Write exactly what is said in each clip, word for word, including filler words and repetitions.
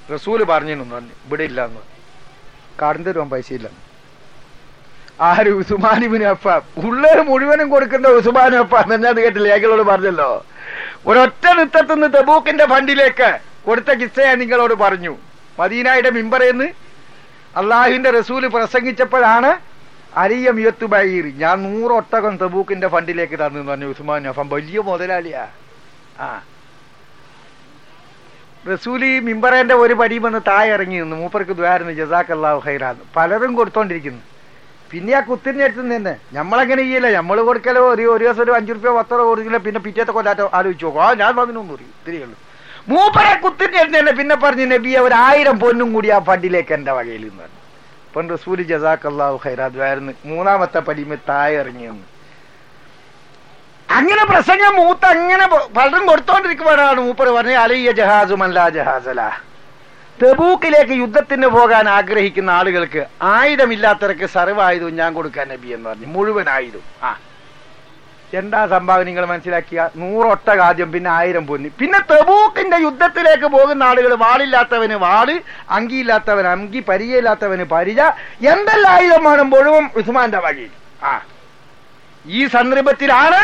റസൂല് പറഞ്ഞു പറഞ്ഞു ഇവിടെ ഇല്ലാന്ന്, കടം തരുവാൻ പൈസ ഇല്ല. ആര്? ഉസ്മാൻ ഇബ്നു അഫ്ഫാൻ. ഉള്ളത് മുഴുവനും കൊടുക്കുന്ന ഉസ്മാൻ അഫ്ഫാൻ എന്നത് കേട്ടില്ലേ? ഏകളോട് പറഞ്ഞല്ലോ, ഒരൊറ്റ നൃത്തത്തിന്ന് തബൂക്കിന്റെ ഫണ്ടിലേക്ക് കൊടുത്ത കിസ്സയാ നിങ്ങളോട് പറഞ്ഞു. മദീനയുടെ മിമ്പറേന്ന് അള്ളാഹുവിന്റെ റസൂല് പ്രസംഗിച്ചപ്പോഴാണ് അരിയം യത്തു ബൈർ, ഞാൻ നൂറൊട്ടകം തബൂക്കിന്റെ ഫണ്ടിലേക്ക് തന്നു പറഞ്ഞു ഉസ്മാൻ അഫ്ഫാൻ. വലിയ മുതലാളിയാ. ആ റസൂലി മിമ്പറേന്റെ ഒരു പടി വന്ന് താഴെ ഇറങ്ങി നിന്ന് മൂപ്പർക്ക് ദ്വാരുന്നു ജസാക്കല്ലാഹു ഖൈറാന്ന്. പലരും കൊടുത്തോണ്ടിരിക്കുന്നു. പിന്നെ ആ കുത്തിരിഞ്ഞെടുത്ത് തന്നെ നമ്മളങ്ങനെ ചെയ്യില്ല. നമ്മൾ കൊടുക്കലോ ഒരു ഒരു ദിവസം ഒരു അഞ്ചു റുപ്യ പത്തോ കൊടുക്കില്ല. പിന്നെ പിറ്റേത്തെ കൊല്ലാറ്റോ ആലോചിച്ച് നോക്കും, ആ ഞാൻ പതിനൊന്നും പറയും തിരിയുള്ളൂ. മൂപ്പരെ കുത്തിരിഞ്ഞെടുത്ത് തന്നെ പിന്നെ പറഞ്ഞു നബിയെ ഒരായിരം പൊന്നും കൂടി ആ ഫണ്ടിലേക്ക് എന്റെ വകയിൽ നിന്ന് പറഞ്ഞു. അപ്പം റസൂലി ജസാക്കല്ലാഹു ഖൈറാ ദ്വാരുന്നു മൂന്നാമത്തെ പടിമ താഴെ ഇറങ്ങി നിന്ന്. അങ്ങനെ പ്രസംഗം മൂത്ത് അങ്ങനെ പലരും കൊടുത്തോണ്ടിരിക്കുമ്പോഴാണ് മൂപ്പർ പറഞ്ഞ അലയ്യ ജഹാസുമല്ല ജഹാസല, തബൂക്കിലേക്ക് യുദ്ധത്തിന് പോകാൻ ആഗ്രഹിക്കുന്ന ആളുകൾക്ക് ആയുധമില്ലാത്തവർക്ക് സർവ്വായുധവും ഞാൻ കൊടുക്കാൻ നബി എന്ന് പറഞ്ഞു. മുഴുവൻ ആയുധം. ആ എന്താ സംഭാവന നിങ്ങൾ മനസ്സിലാക്കിയ? നൂറൊട്ടക ആദ്യം, പിന്നെ ആയിരം പൊന്നി. പിന്നെ തബൂക്കിന്റെ യുദ്ധത്തിലേക്ക് പോകുന്ന ആളുകൾ വാളില്ലാത്തവന് വാള്, അങ്കിയില്ലാത്തവന് അങ്കി, പരിചയില്ലാത്തവന് പരിച, എന്തെല്ലാം ആയുധം വേണം മുഴുവൻ ഉസ്മാന്റെ വകയിൽ. ആ ഈ സന്ദർഭത്തിലാണ്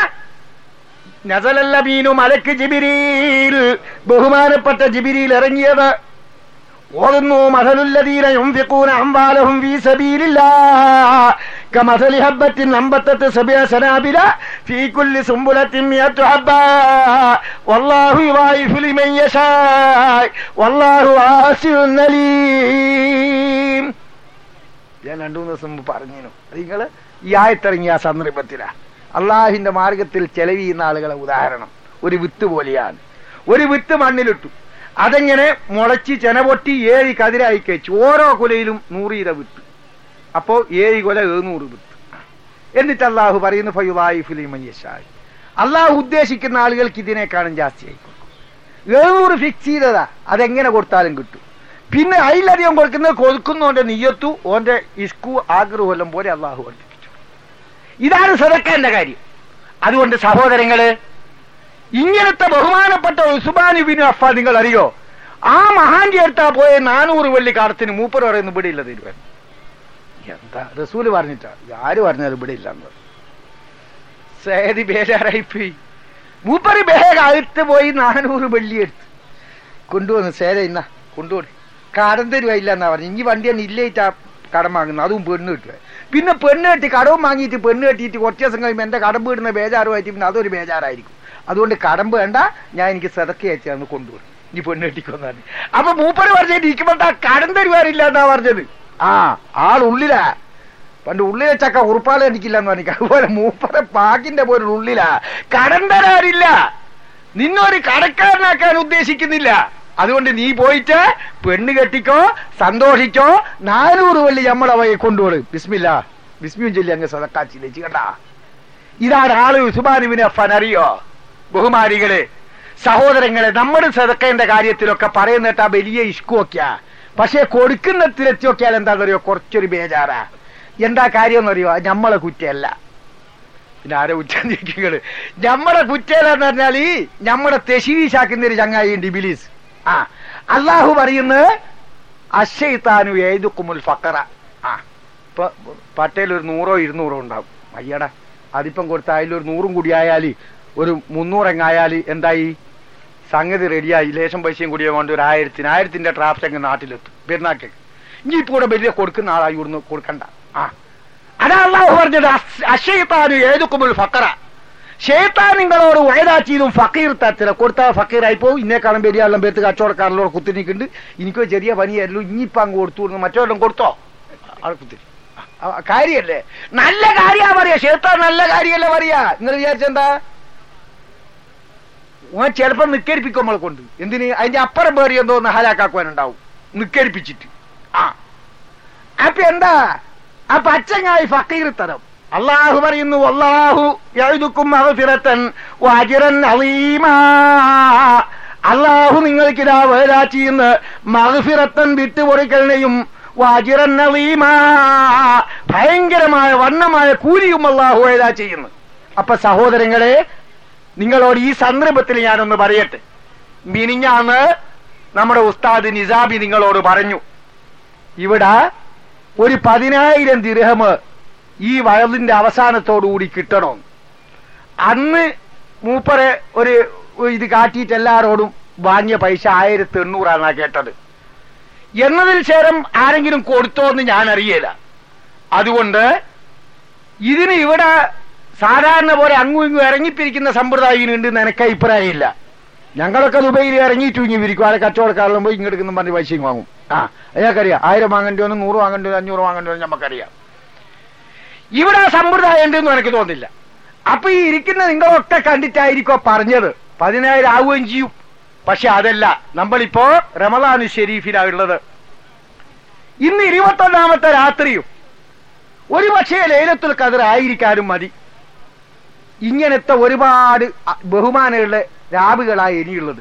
നസലൽ അമീനു മലക്ക് ജിബ്രീൽ, ബഹുമാനപ്പെട്ട ജിബ്രീൽ ഇറങ്ങിയത്. ഓതുന്നു മസലുല്ലദീന യുൻഫിഖൂന അംവാലഹും ഫീ സബീലില്ലാഹ് കമസലി ഹബ്ബത്തിൻ അംബത്തത് സബഅ സനാബില ഫീ കുല്ലി സുംബുലത്തിൻ മിഅതു ഹബ്ബ വല്ലാഹു യുളൈഫു ലിമൻ യശാ വല്ലാഹു വാസിഉൻ അലീം. ഞാൻ രണ്ടു മൂന്ന് ദിവസം മുമ്പ് പറഞ്ഞു. നിങ്ങൾ ഈ ആയത്തിറങ്ങിയ ആ സന്ദർഭത്തിലാ അള്ളാഹിന്റെ മാർഗത്തിൽ ചെലവ് ചെയ്യുന്ന ആളുകളെ ഉദാഹരണം ഒരു വിത്ത് പോലെയാണ്. ഒരു വിത്ത് മണ്ണിലിട്ടു, അതെങ്ങനെ മുളച്ച് ചെനപൊട്ടി ഏഴ് കതിരായി കഴിച്ചു. ഓരോ കുലയിലും നൂറീര വിത്ത്. അപ്പോ ഏഴ് കൊല എഴുന്നൂറ് വിത്ത്. എന്നിട്ട് അള്ളാഹു പറയുന്നു ഫയുളൈഫു ലിമൻ യശാ, അള്ളാഹു ഉദ്ദേശിക്കുന്ന ആളുകൾക്ക് ഇതിനേക്കാളും ജാസ്തിയായി കൊടുക്കും. എഴുന്നൂറ് ഫിക്സ് ചെയ്തതാ, അതെങ്ങനെ കൊടുത്താലും കിട്ടും. പിന്നെ അതിലധികം കൊടുക്കുന്നത് കൊടുക്കുന്നോന്റെ നിയ്യത്തു ഓന്റെ ഇഷ്കു ആഗ്രഹം പോലെ അള്ളാഹു പഠിപ്പിച്ചു. ഇതാണ് സദഖയുടെ കാര്യം. അതുകൊണ്ട് സഹോദരങ്ങള്, ഇങ്ങനത്തെ ബഹുമാനപ്പെട്ട ഉസ്മാൻ ഇബ്നു അഫ്ഫാൻ നിങ്ങൾ അറിയോ? ആ മഹാന്റെ അടുത്താ പോയ നാനൂറ് വെള്ളി കാലത്തിന് മൂപ്പർ പറയുന്നു ഇവിടെ ഇല്ല തരുവാൻ. എന്താ റസൂല് പറഞ്ഞിട്ടാ? ആര് പറഞ്ഞാലും ഇവിടെ ഇല്ല എന്ന് പറഞ്ഞു. സേതി ബേജാറായിപ്പോയി. മൂപ്പര് ബേഗ അടുത്ത് പോയി നാനൂറ് വെള്ളി എടുത്ത് കൊണ്ടുവന്നു. സേര ഇന്ന കൊണ്ടുപോയി കടം തരുവായില്ല എന്നാ പറഞ്ഞു. ഇനി വണ്ടി തന്നെ ഇല്ലേറ്റാ കടം വാങ്ങുന്നത്, അതും പെണ്ണ് കിട്ടുക. പിന്നെ പെണ്ണ് കെട്ടി കടവും വാങ്ങിയിട്ട് പെണ്ണ് കെട്ടിയിട്ട് കുറച്ച് ദിവസം കഴിയുമ്പോൾ എന്റെ കടമ്പ് ഇടുന്ന ബേജാറുമായിട്ട് പിന്നെ അതൊരു ബേജാറായിരിക്കും. അതുകൊണ്ട് കടമ്പ് വേണ്ട, ഞാൻ എനിക്ക് സദക്ക അയച്ചാന്ന് കൊണ്ടുപോയി ഇനി പെണ്ണ് കെട്ടിക്കൊന്നാണ്. അപ്പൊ മൂപ്പര് പറഞ്ഞിട്ട് ഇരിക്കുമ്പോഴാ കടം തരുവാറില്ല എന്നാ പറഞ്ഞത്. ആ ആളുള്ളിലാ. പണ്ട് ഉള്ളിലെ ചക്ക ഉറുപ്പാല എനിക്കില്ല എന്ന് പറഞ്ഞു. അതുപോലെ മൂപ്പരെ പാക്കിന്റെ പോലെ ഉള്ളിലാ. കടം തരാറില്ല, നിന്നൊരു കടക്കാരനാക്കാൻ ഉദ്ദേശിക്കുന്നില്ല. അതുകൊണ്ട് നീ പോയിട്ട് പെണ്ണ് കെട്ടിക്കോ, സന്തോഷിച്ചോ, നാനൂറ് വള്ളി നമ്മളവയെ കൊണ്ടുപോട്. ബിസ്മില്ല ബിസ്മിയും ചൊല്ലി അങ്ങ് സദക്കാച്ചില്ലേ ചെയ്യണ്ട. ഇതാണ് ആള് ഉസ്മാൻ ഇബ്നു അഫ്ഫാൻ. അറിയോ ബഹുമാനികളെ, സഹോദരങ്ങളെ, നമ്മുടെ സദക്കയുടെ കാര്യത്തിലൊക്കെ പറയുന്നിട്ടാ വലിയ ഇഷ്കുവൊക്കെയാ. പക്ഷെ കൊടുക്കുന്നതിലെത്തി നോക്കിയാൽ എന്താണെന്നറിയോ? കുറച്ചൊരു ബേജാറാ. എന്താ കാര്യം എന്നറിയോ? നമ്മളെ കുറ്റയല്ല. പിന്നെ ആരെ കുറ്റം ചോദിക്കുന്നത്? നമ്മളെ കുറ്റേലെന്ന് പറഞ്ഞാൽ ഈ നമ്മുടെ തെശീശാക്കുന്ന ഒരു ചങ്ങായിണ്ട് ഇബ്ലീസ്. ആ അള്ളാഹു പറയുന്നത് അശ്ശൈത്താനു യഅ്ദുകുമുൽ ഫഖറ. ആ ഇപ്പൊ പട്ടേൽ ഒരു നൂറോ ഇരുന്നൂറോ ഉണ്ടാവും. അയ്യടാ അതിപ്പം കൊടുത്ത അതിലൊരു നൂറും കൂടി ആയാൽ ഒരു മുന്നൂറെങ്ങായാൽ എന്തായി? സംഗതി റെഡിയായി. ലേശം പൈസയും കൂടിയ കൊണ്ട് ഒരു ആയിരത്തിന് ആയിരത്തിന്റെ ട്രാഫിക് അങ്ങ് നാട്ടിലെത്തും പെരുന്നാക്ക്. ഇനി ഇപ്പൊ കൂടെ വലിയ കൊടുക്കുന്ന ആളായി ഇവിടുന്ന് കൊടുക്കണ്ട. ആ അതാ അള്ളാഹു പറഞ്ഞത് അശ്ശൈത്താനു യഅ്ദുകുമുൽ ഫഖറ. ഷെയ്ത്താൻ നിങ്ങളോട് വയതാച്ചിയതും ഫക്കീർ തരത്തില കൊടുത്താൽ ഫക്കീറായി പോകും. ഇന്നേക്കാളും വലിയ ആളും പേർക്ക് കച്ചവടക്കാരിലോട് കുത്തിനിക്കുന്നുണ്ട്. എനിക്കൊരു ചെറിയ പനിയായിരുന്നു, ഇനിയിപ്പം അങ്ങ് കൊടുത്തു കൊടുക്കുന്നു. മറ്റവരെല്ലാം കൊടുത്തോ? ആൾ കുത്തിരി കാര്യല്ലേ? നല്ല കാര്യാ പറയാ. ഷെയ്ത്താൻ നല്ല കാര്യമല്ല പറയാ. നിങ്ങൾ വിചാരിച്ചെന്താ? ഓൻ ചിലപ്പോൾ നിക്കരിപ്പിക്കും നമ്മളെ കൊണ്ട്. എന്തിന്? അതിന്റെ അപ്പുറം പേറി എന്തോ ഹലാക്കാക്കുവാനുണ്ടാവും നിക്കരിപ്പിച്ചിട്ട്. ആ അപ്പൊ എന്താ? അപ്പൊ അച്ചങ്ങായി ഫക്കീർ തരം. അള്ളാഹു പറയുന്നു വല്ലാഹു യഅ്ദുകും മഗ്ഫിറതൻ വഅജ്റൻ അളീമാ. അള്ളാഹു നിങ്ങൾക്കിതാ വഅദ ചെയ്യുന്ന മഗ്ഫിറത്തൻ വിട്ടുപൊറിക്കലിനെയും വഅജ്റൻ അളീമാ ഭയങ്കരമായ വണ്ണമായ കൂലിയും അള്ളാഹു വഅദ ചെയ്യുന്നു. അപ്പൊ സഹോദരങ്ങളെ, നിങ്ങളോട് ഈ സന്ദർഭത്തിൽ ഞാനൊന്ന് പറയട്ടെ. മിനിഞ്ഞാന്ന് നമ്മുടെ ഉസ്താദ് നിസാബി നിങ്ങളോട് പറഞ്ഞു, ഇവിടെ ഒരു പതിനായിരം ദിർഹം ഈ വയലിന്റെ അവസാനത്തോടുകൂടി കിട്ടണം. അന്ന് മൂപ്പരെ ഒരു ഇത് കാട്ടിയിട്ട് എല്ലാരോടും വാങ്ങിയ പൈസ ആയിരത്തി എണ്ണൂറാണ് കേട്ടത്. എന്നതിൽ ശേഷം ആരെങ്കിലും കൊടുത്തോ എന്ന് ഞാൻ അറിയില്ല. അതുകൊണ്ട് ഇതിന് ഇവിടെ സാധാരണ പോലെ അങ്ങും ഇങ്ങും ഇറങ്ങിപ്പിരിക്കുന്ന സമ്പ്രദായം ഉണ്ട് എന്ന് എനിക്ക് അഭിപ്രായമില്ല. ഞങ്ങളൊക്കെ ദുബൈയിൽ ഇറങ്ങിയിട്ട് ഇരിക്കും, ആരെ കച്ചവടക്കാരെല്ലാം പോയി ഇങ്ങെടുക്കുന്ന പറഞ്ഞ് പൈസയും വാങ്ങും. ആ ഞങ്ങൾക്കറിയാം, ആയിരം വാങ്ങേണ്ടി വന്നു, നൂറ് വാങ്ങേണ്ടി വന്നു, അഞ്ഞൂറ് വാങ്ങേണ്ടി വന്നു, നമുക്കറിയാം. ഇവിടെ സമ്പ്രദായം ഉണ്ടെന്ന് എനിക്ക് തോന്നില്ല. അപ്പൊ ഈ ഇരിക്കുന്ന നിങ്ങളൊക്കെ കണ്ടിട്ടായിരിക്കോ പറഞ്ഞത് പതിനായിരം ആവുകയും ചെയ്യും. പക്ഷെ അതല്ല, നമ്മളിപ്പോ റമളാനു ഷെരീഫിലാണ് ഉള്ളത്. ഇന്ന് ഇരുപത്തൊന്നാമത്തെ രാത്രിയും ഒരു പക്ഷേ ലൈലത്തുൽ ഖദർ ആയിരിക്കാനും മതി. ഇങ്ങനത്തെ ഒരുപാട് ബഹുമാനമുള്ള രാവുകളായി ഇനിയുള്ളത്.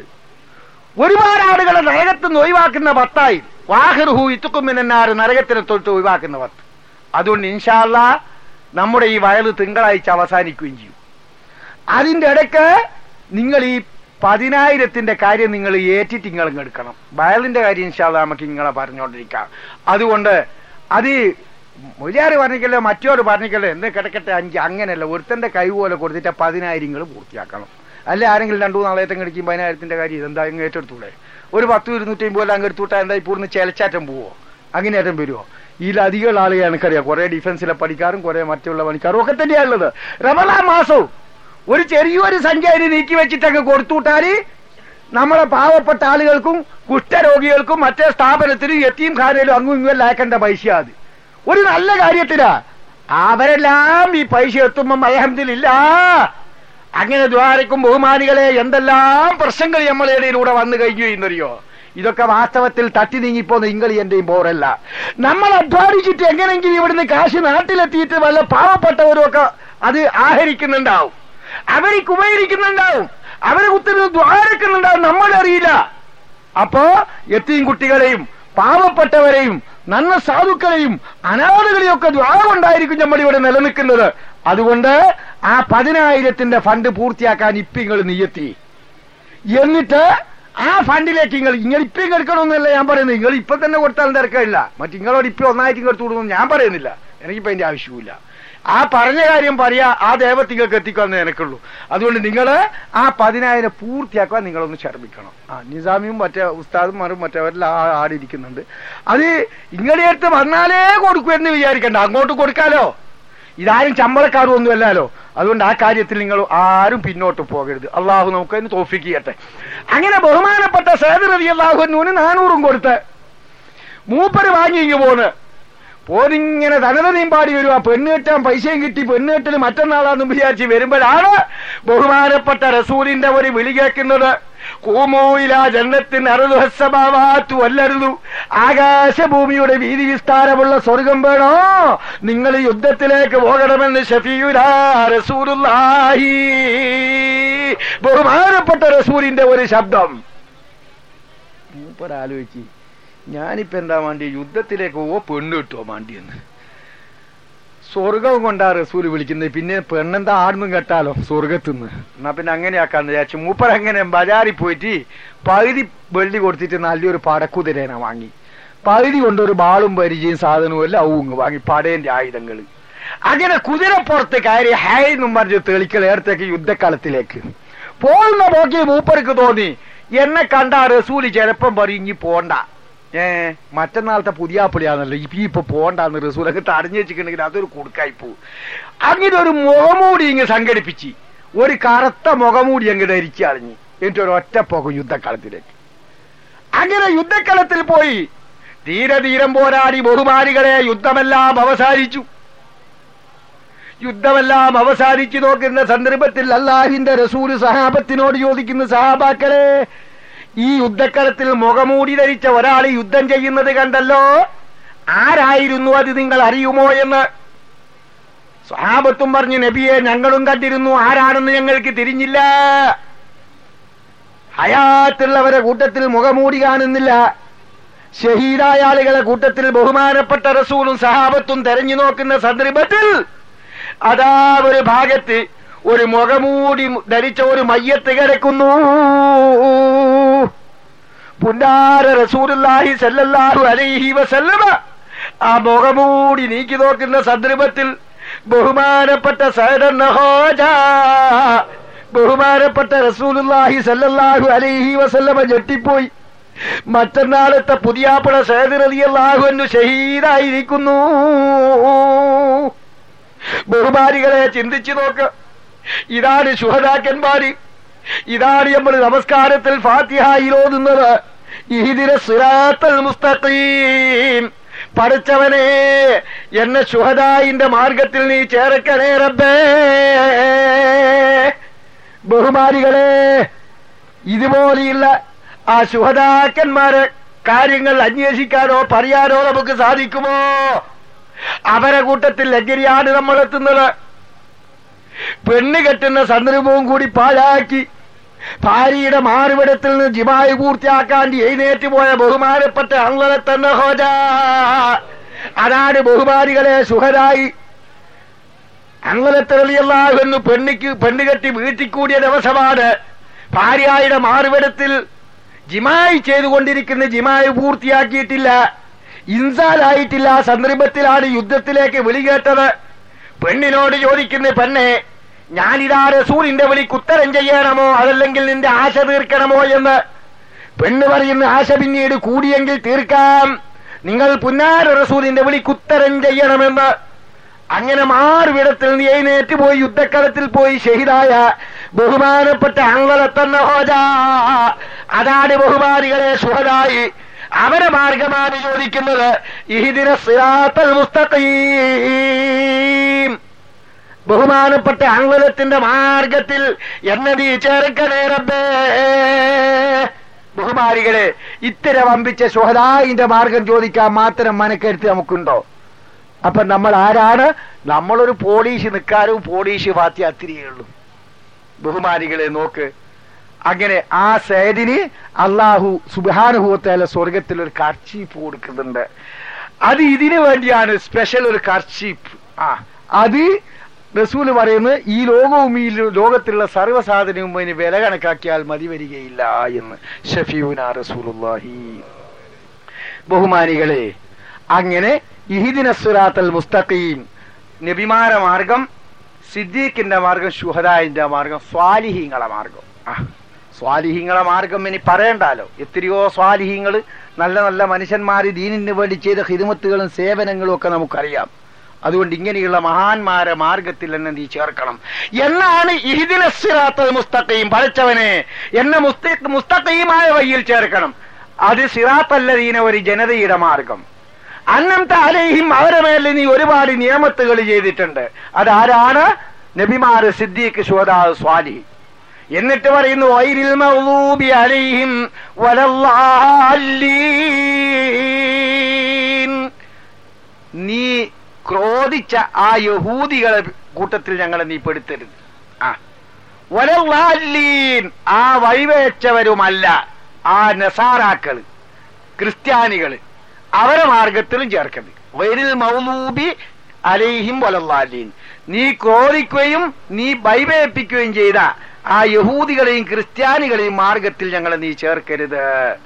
ഒരുപാട് ആളുകളെ നരകത്തിൽ നിന്ന് ഒഴിവാക്കുന്ന പത്തായി വാഹിറുഹു ഇത്തുക്കുമിനാറ് നരകത്തിനെ തൊട്ട് ഒഴിവാക്കുന്ന പത്ത്. അതുകൊണ്ട് ഇൻഷാ അല്ലാഹ് നമ്മുടെ ഈ വയല് തിങ്കളാഴ്ച അവസാനിക്കുകയും ചെയ്യും. അതിന്റെ ഇടയ്ക്ക് നിങ്ങൾ ഈ പതിനായിരത്തിന്റെ കാര്യം നിങ്ങൾ ഏറ്റിട്ട് നിങ്ങളും എടുക്കണം. വയലിന്റെ കാര്യം ഇൻഷാ അല്ലാഹ് നമുക്ക് നിങ്ങളെ പറഞ്ഞുകൊണ്ടിരിക്കാം. അതുകൊണ്ട് അത് മൊഴിയാറ് പറഞ്ഞിക്കല്ലോ, മറ്റോട് പറഞ്ഞിക്കല്ലോ, എന്ന് കിടക്കട്ടെ അഞ്ച്, അങ്ങനെയല്ല. ഒരുത്തന്റെ കൈ പോലെ കൊടുത്തിട്ട് പതിനായിരങ്ങൾ പൂർത്തിയാക്കണം. അല്ലെ ആരെങ്കിലും രണ്ടു നാളേറ്റം കിടക്കും പതിനായിരത്തിന്റെ കാര്യം ഇതെന്താ ഇങ്ങ് ഏറ്റെടുത്തൂടെ? ഒരു പത്ത് ഇരുന്നൂറ്റി അമ്പത് അങ്ങ് എടുത്തുവിട്ടാ എന്താ ഇപ്പൂർന്ന് ചെലച്ചാറ്റം പോവോ? അങ്ങനെയാറ്റം വരുമോ? ഇതിലധികം ആളുകൾ എനിക്കറിയാം. കുറെ ഡിഫൻസിലെ പണിക്കാരും കുറെ മറ്റുള്ള പണിക്കാരും ഒക്കെ തന്നെയാണുള്ളത്. റമളാൻ മാസവും ഒരു ചെറിയൊരു സംഖ്യ നീക്കി വെച്ചിട്ടങ്ങ് കൊടുത്തുവിട്ടാല് നമ്മളെ പാവപ്പെട്ട ആളുകൾക്കും കുഷ്ഠരോഗികൾക്കും മറ്റേ സ്ഥാപനത്തിനും യത്തീം ഖാനയിലും അങ്ങും ഇങ്ങും ലാക്കേണ്ട പൈസ അത് ഒരു നല്ല കാര്യത്തിനാ. അവരെല്ലാം ഈ പൈസ എത്തുമ്പം അൽഹംദുലില്ലാഹ് അങ്ങനെ ദ്വാരക്കും ബഹുമാനികളെ എന്തെല്ലാം പ്രശ്നങ്ങൾ നമ്മളെ ഇടയിലൂടെ വന്നു കഴിഞ്ഞു എന്നറിയോ? ഇതൊക്കെ വാസ്തവത്തിൽ തട്ടി നീങ്ങിപ്പോ നിങ്ങൾ എന്റെയും പോരല്ല. നമ്മൾ അധ്വാനിച്ചിട്ട് എങ്ങനെയെങ്കിലും ഇവിടുന്ന് കാശ് നാട്ടിലെത്തിയിട്ട് വല്ല പാവപ്പെട്ടവരും ഒക്കെ അത് ആഹരിക്കുന്നുണ്ടാവും, അവർക്ക് ഉപകരിക്കുന്നുണ്ടാവും, അവരെ കുത്തുന്നത് ദ്വാരക്കുന്നുണ്ടാവും, നമ്മളറിയില്ല. അപ്പോ യത്തീം കുട്ടികളെയും പാവപ്പെട്ടവരെയും നന്ന സാധുക്കളെയും അനാഥകളെയും ഒക്കെ ദ്വാരമുണ്ടായിരിക്കും നമ്മളിവിടെ നിലനിൽക്കുന്നത്. അതുകൊണ്ട് ആ പതിനായിരത്തിന്റെ ഫണ്ട് പൂർത്തിയാക്കാൻ ഇപ്പം നിങ്ങൾ നിയത്തി. എന്നിട്ട് ആ ഫണ്ടിലേക്ക് നിങ്ങൾ നിങ്ങൾ ഇപ്പം എടുക്കണമെന്നല്ല ഞാൻ പറയുന്നത്. നിങ്ങൾ ഇപ്പൊ തന്നെ കൊടുത്താലും തിരക്കില്ല. മറ്റു നിങ്ങളോട് ഇപ്പൊ ഒന്നായിട്ട് എടുത്തു കൊടുക്കുന്നു ഞാൻ പറയുന്നില്ല. എനിക്കിപ്പോ അതിന്റെ ആവശ്യമില്ല. ആ പറഞ്ഞ കാര്യം പറയാ ആ ദേവത്തിങ്ങൾക്ക് എത്തിക്കാന്നേ എനിക്കുള്ളൂ. അതുകൊണ്ട് നിങ്ങൾ ആ പതിനായിരം പൂർത്തിയാക്കാൻ നിങ്ങളൊന്ന് ശ്രമിക്കണം. ആ നിസാമിയും മറ്റേ ഉസ്താദും മറും മറ്റവരെല്ലാം ആടിയിരിക്കുന്നുണ്ട്. അത് ഇങ്ങളുടെ അടുത്ത് വന്നാലേ കൊടുക്കുമെന്ന് വിചാരിക്കണ്ട, അങ്ങോട്ട് കൊടുക്കാലോ. ഇതാരും ചമ്പളക്കാരും ഒന്നും അല്ലല്ലോ. അതുകൊണ്ട് ആ കാര്യത്തിൽ നിങ്ങൾ ആരും പിന്നോട്ട് പോകരുത്. അള്ളാഹു നമുക്ക് അതിന് തോഫീക്ക് ചെയ്യട്ടെ. അങ്ങനെ ബഹുമാനപ്പെട്ട സയ്യിദ് റളിയല്ലാഹു അൻഹുവിന് നാനൂറും കൊടുത്ത് മൂപ്പര് വാങ്ങി ഇങ്ങ് പോന്ന് പോനിങ്ങനെ തനതനെയും പാടി വരുവാ. പെണ്ണ് കെട്ടാൻ പൈസയും കിട്ടി, പെണ്ണ് കെട്ടല് മറ്റന്നാളാന്നും വിചാരിച്ച് വരുമ്പോഴാണ് ബഹുമാനപ്പെട്ട റസൂലിന്റെ ഒരു വിളി കേൾക്കുന്നത്. കൂമോയില ജന്നത്തിന് അറുതുഹസ്സമാവാത്തു വല്ലരുതു, ആകാശഭൂമിയുടെ വീതി വിസ്താരമുള്ള സ്വർഗം വേണോ, നിങ്ങൾ യുദ്ധത്തിലേക്ക് പോകണമെന്ന് ഷഫീഉനാ റസൂലുള്ളാഹി, ബഹുമാനപ്പെട്ട റസൂലിന്റെ ഒരു ശബ്ദം. മൂപ്പരാലോചിച്ച് ഞാനിപ്പോ എന്താ വേണ്ടി യുദ്ധത്തിലേക്ക് പോവോ പെണ്ണ് കിട്ടുമോ വേണ്ടിയെന്ന്. സ്വർഗം കൊണ്ടാ റസൂല് വിളിക്കുന്നത്. പിന്നെ പെണ്ണെന്താ ആടുന്നും കേട്ടാലോ സ്വർഗത്തുനിന്ന്. എന്നാ പിന്നെ അങ്ങനെയാക്കാന്ന് വിചാരിച്ചു. മൂപ്പർ അങ്ങനെ ബജാറിൽ പോയിട്ട് പകുതി വെള്ളി കൊടുത്തിട്ട് നല്ലൊരു പടക്കുതിരേനെ വാങ്ങി. പകുതി കൊണ്ടൊരു ബാളും പരിചയം സാധനവും എല്ലാം ഔങ്ങ് വാങ്ങി, പടേന്റെ ആയുധങ്ങൾ. അങ്ങനെ കുതിരപ്പുറത്ത് കയറി ഹായെന്നും പറഞ്ഞ് തെളിക്കൽ ഏർത്തേക്ക് യുദ്ധക്കാലത്തിലേക്ക് പോകുന്ന പോക്കി മൂപ്പർക്ക് തോന്നി എന്നെ കണ്ട റസൂല് ചിലപ്പം പറയും ഇനി പോണ്ട, ഏ മറ്റന്നാളത്തെ പുതിയാപ്പിളിയാണല്ലോ ഇപ്പൊ ഇപ്പൊ പോണ്ടാന്ന് റസൂൽ അങ്ങോട്ട് അറിഞ്ഞു വെച്ചിട്ടുണ്ടെങ്കിൽ അതൊരു കൊടുക്കായി പോവും. അങ്ങനെ ഒരു മുഖമൂടി ഇങ്ങ് സംഘടിപ്പിച്ച് ഒരു കറുത്ത മുഖമൂടി അങ്ങ് ധരിച്ച് അറിഞ്ഞ് എന്നിട്ട് ഒരു ഒറ്റ പോകും യുദ്ധക്കളത്തിലേക്ക്. അങ്ങനെ യുദ്ധക്കളത്തിൽ പോയി ധീരെ ധീരം പോരാടി ബഹുമാനികളെ യുദ്ധമെല്ലാം അവസാനിച്ചു. യുദ്ധമെല്ലാം അവസാനിച്ചു നോക്കുന്ന സന്ദർഭത്തിൽ അല്ലാഹുവിന്റെ റസൂല് സഹാബത്തിനോട് ചോദിക്കുന്ന, സഹാബാക്കളെ ഈ യുദ്ധക്കളത്തിൽ മുഖമൂടി ധരിച്ച ഒരാൾ യുദ്ധം ചെയ്യുന്നത് കണ്ടല്ലോ, ആരായിരുന്നു അത് നിങ്ങൾ അറിയുമോ എന്ന്. സ്വഹാബത്തും പറഞ്ഞു, നബിയെ ഞങ്ങളും കണ്ടിരുന്നു, ആരാണെന്ന് ഞങ്ങൾക്ക് തിരിഞ്ഞില്ല. ഹയാത്തുള്ളവരെ കൂട്ടത്തിൽ മുഖമൂടി കാണുന്നില്ല. ഷഹീദായ ആളുകളെ കൂട്ടത്തിൽ ബഹുമാനപ്പെട്ട റസൂലും സഹാബത്തും തെരഞ്ഞു നോക്കുന്ന സന്ദർഭത്തിൽ അതാ ഒരു ഭാഗത്ത് ഒരു മുഖമൂടി ധരിച്ച ഒരു മയ്യത്ത് കിടക്കുന്നു. പുന്നാര റസൂലുള്ളാഹി സല്ലല്ലാഹു അലൈഹി വസല്ലമ ആ മുഖമൂടി നീക്കി നോക്കുന്ന സന്ദർഭത്തിൽ ബഹുമാനപ്പെട്ട സൈദന ഹോജ ബഹുമാനപ്പെട്ട റസൂലുള്ളാഹി സല്ലല്ലാഹു അലൈഹി വസല്ലമ ഞെട്ടിപ്പോയി. മറ്റന്നാളത്തെ പുതിയാപ്പള സയ്യിദ് റളിയല്ലാഹു അൻഹു ഷഹീദായിരിക്കുന്നു. ബഹുമാനികളെ ചിന്തിച്ചു നോക്ക്, ഇതാണ് ശുഹദാക്കന്മാര്, ഇതാണ് നമ്മൾ നമസ്കാരത്തിൽ ഫാത്തിഹയിൽ ഓതുന്നത്. ഇഹ്ദിന സിറാത്തൽ മുസ്തഖീം, പഠിച്ചവനെ എന്നെ ശുഹദായിന്റെ മാർഗത്തിൽ നീ ചേർക്കണേ റബ്ബേ. ബഹുമാനികളെ, ഇതുപോലെയുള്ള ആ ശുഹദാക്കന്മാരെ കാര്യങ്ങൾ അന്വേഷിക്കാനോ പറയാനോ നമുക്ക് സാധിക്കുമോ? അവരെ കൂട്ടത്തിൽ എങ്ങനെയാണ് നമ്മൾ എത്തുന്നത്? പെണ്ണ് കെട്ടുന്ന സന്ദർഭവും കൂടി പാഴാക്കി ഭാര്യയുടെ മാറുവിടത്തിൽ നിന്ന് ജിമായി പൂർത്തിയാക്കാൻ എഴുന്നേറ്റ് പോയ ബഹുമാനപ്പെട്ട അങ്ങളെ തന്നെ ഹോജ. അതാണ് ബഹുമാനികളെ ശുഹദായി. അങ്ങളത്തെ റളിയല്ലാഹു അൻഹു പെണ്ണിക്ക് പെണ്ണ് കെട്ടി വീട്ടിൽ കൂടിയ ദിവസമാണ്. ഭാര്യയുടെ മാറുവിടത്തിൽ ജിമായി ചെയ്തുകൊണ്ടിരിക്കുന്ന ജിമായി പൂർത്തിയാക്കിയിട്ടില്ല, ഇൻസാലായിട്ടില്ല. സന്ദർഭത്തിലാണ് യുദ്ധത്തിലേക്ക് വിളി കേട്ടത്. പെണ്ണിനോട് ചോദിക്കുന്ന, പെണ്ണെ, ഞാനിതാ റസൂലിന്റെ വിളിക്ക് ഉത്തരം ചെയ്യണമോ അതല്ലെങ്കിൽ നിന്റെ ആശ തീർക്കണമോ എന്ന്. പെണ്ണ് പറയുന്ന, ആശ പിന്നീട് കൂടിയെങ്കിൽ തീർക്കാം, നിങ്ങൾ പുന്നാര റസൂലിന്റെ വിളിക്ക് ഉത്തരം ചെയ്യണമെന്ന്. അങ്ങനെ മാറുവിടത്തിൽ നിന്ന് എഴുന്നേറ്റ് പോയി യുദ്ധക്കളത്തിൽ പോയി ഷഹീദായ ബഹുമാനപ്പെട്ട അങ്ങളെ തന്നെ ഹോജ. അതാണ് ബഹുമാനികളെ ശുഹദായി. അവരെ മാർഗമാണ് ചോദിക്കുന്നത്, ഇഹ്ദിന സിറാത്തൽ മുസ്തഖീം, ബഹുമാനപ്പെട്ട അങ്ങളത്തിന്റെ മാർഗത്തിൽ എന്നെ നീ ചേർക്കണേ റബ്ബേ. ബഹുമാനികളെ, ഇത്തരം വമ്പിച്ച ശുഹദായിന്റെ മാർഗം ചോദിക്കാൻ മാത്രം മനക്കരുത്ത് നമുക്കുണ്ടോ? അപ്പൊ നമ്മൾ ആരാണ്? നമ്മളൊരു പോലീസ് നിൽക്കാനും പോലീസ് വാത്തി അത്തിരിയേ ഉള്ളൂ. ബഹുമാനികളെ നോക്ക്, അങ്ങനെ ആ സയ്യിദിന് അള്ളാഹു സുബ്ഹാനഹു വ തആല സ്വർഗത്തിൽ ഒരു കർച്ചീപ്പ് കൊടുക്കുന്നുണ്ട്. അത് ഇതിനു വേണ്ടിയാണ്, സ്പെഷ്യൽ ഒരു കർച്ചീപ്പ്. ആ അത് റസൂല് പറയുന്നത്, ഈ ലോകവും ഈ ലോകത്തിലുള്ള സർവ്വസാധനവും അതിന് വില കണക്കാക്കിയാൽ മതി വരികയില്ല എന്ന്. ഷഫീഉനാ റസൂലുള്ളാഹി. ബഹുമാനികളെ, അങ്ങനെ ഇഹ്ദിന സിറാത്തൽ മുസ്തഖീം, നബിമാരെ മാർഗം, സിദ്ദീഖിന്റെ മാർഗം, ശുഹദായിന്റെ മാർഗം, സ്വാലിഹീങ്ങളെ മാർഗം. ആ സ്വാലിഹീങ്ങളെ മാർഗം ഇനി പറയണ്ടല്ലോ. എത്രയോ സ്വാലിഹീങ്ങള്, നല്ല നല്ല മനുഷ്യന്മാര് ദീനിന് വേണ്ടി ചെയ്ത ഖിദ്മത്തുകളും സേവനങ്ങളും ഒക്കെ നമുക്കറിയാം. അതുകൊണ്ട് ഇങ്ങനെയുള്ള മഹാന്മാരെ മാർഗത്തിൽ എന്നെ നീ ചേർക്കണം എന്നാണ് ഇഹ്ദിന സിറാത്തൽ മുസ്തഖീം. പഠിച്ചവനെ, എന്നെ മുസ്തഖ് മുസ്തഖീമായ വഴിയിൽ ചേർക്കണം. അത് സിറാത്തല്ലദീന, ഒരു ജനതയുടെ മാർഗം. അന്നംത അലൈഹിം, അവരെ മേലെ നീ ഒരുപാട് നിയമത്തുകൾ ചെയ്തിട്ടുണ്ട്. അതാരാണ്? നബിമാര്, സിദ്ദീഖ്, ശുഹദാ, സ്വാലിഹ്. എന്നിട്ട് പറയുന്നു, ഗൈറിൽ മഗ്ദൂബി അലൈഹിം വലല്ലാലീൻ, നീ ക്രോധിച്ച ആ യഹൂദികളെ കൂട്ടത്തിൽ ഞങ്ങളെ നീ പെടുത്തരുത്. ആ വലല്ലാലീൻ, ആ വഴിവെച്ചവരുമല്ല, ആ നസാറാക്കള്, ക്രിസ്ത്യാനികള്, അവരെ മാർഗത്തിലും ചേർക്കരുത്. ഗൈറിൽ മഗ്ദൂബി അലൈഹിം വലല്ലാലീൻ, നീ ക്രോധിക്കുകയും നീ ഭയഭേപ്പിക്കുകയും ചെയ്ത ആ യഹൂദികളെയും ക്രിസ്ത്യാനികളെയും മാർഗത്തിൽ ഞങ്ങളെ നീ ചേർക്കരുത്.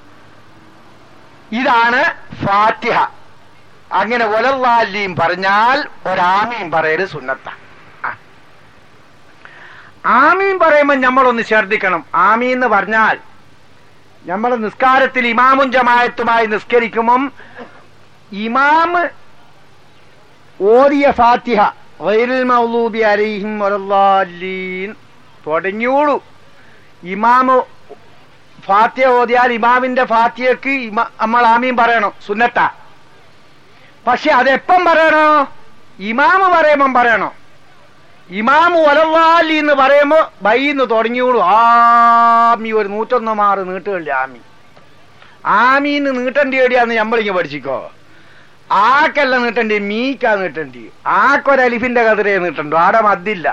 ഇതാണ് ഫാത്തിഹ. അങ്ങനെ വലല്ലാലീൻ പറഞ്ഞാൽ ഒരാമീൻ പറയരുത്, സുന്നത്ത. ആമീൻ പറയുമ്പോൾ നമ്മളൊന്ന് ശ്രദ്ധിക്കണം. ആമീൻ എന്ന് പറഞ്ഞാൽ നമ്മൾ നിസ്കാരത്തിൽ ഇമാമും ജമാഅത്തുമായി നിസ്കരിക്കുമ്പം ഇമാമ് ഓതിയ ഫാത്തിഹ ഗൈറിൽ മഗ്ദൂബി അലൈഹിം വലല്ലാലീൻ തുടങ്ങിയോളൂ. ഇമാമ് ഫാത്തിഹ ഓതിയാൽ ഇമാമിന്റെ ഫാത്തിഹക്ക് നമ്മൾ ആമീൻ പറയണം, സുന്നത്ത. പക്ഷെ അതെപ്പം പറയണോ? ഇമാമ് പറയുമ്പം പറയണോ. ഇമാമ് വലല്ലാലി എന്ന് പറയുമ്പോ ബൈന്ന് തുടങ്ങിയോളൂ. ആമി ഒരു നൂറ്റൊന്ന് മാറ് നീട്ടുകല്ലേ ആമി. ആമീന്ന് നീട്ടേണ്ടി എവിടെയാന്ന് നമ്മളിങ്ങ് പഠിച്ചിക്കോ. ആക്കല്ല നീട്ടണ്ടി, മീക്കാ നീട്ടണ്ടി. ആക്കൊരു അലിഫിന്റെ കതിരേ നീട്ടണ്ടോ, ആടെ മദ്ദില്ല.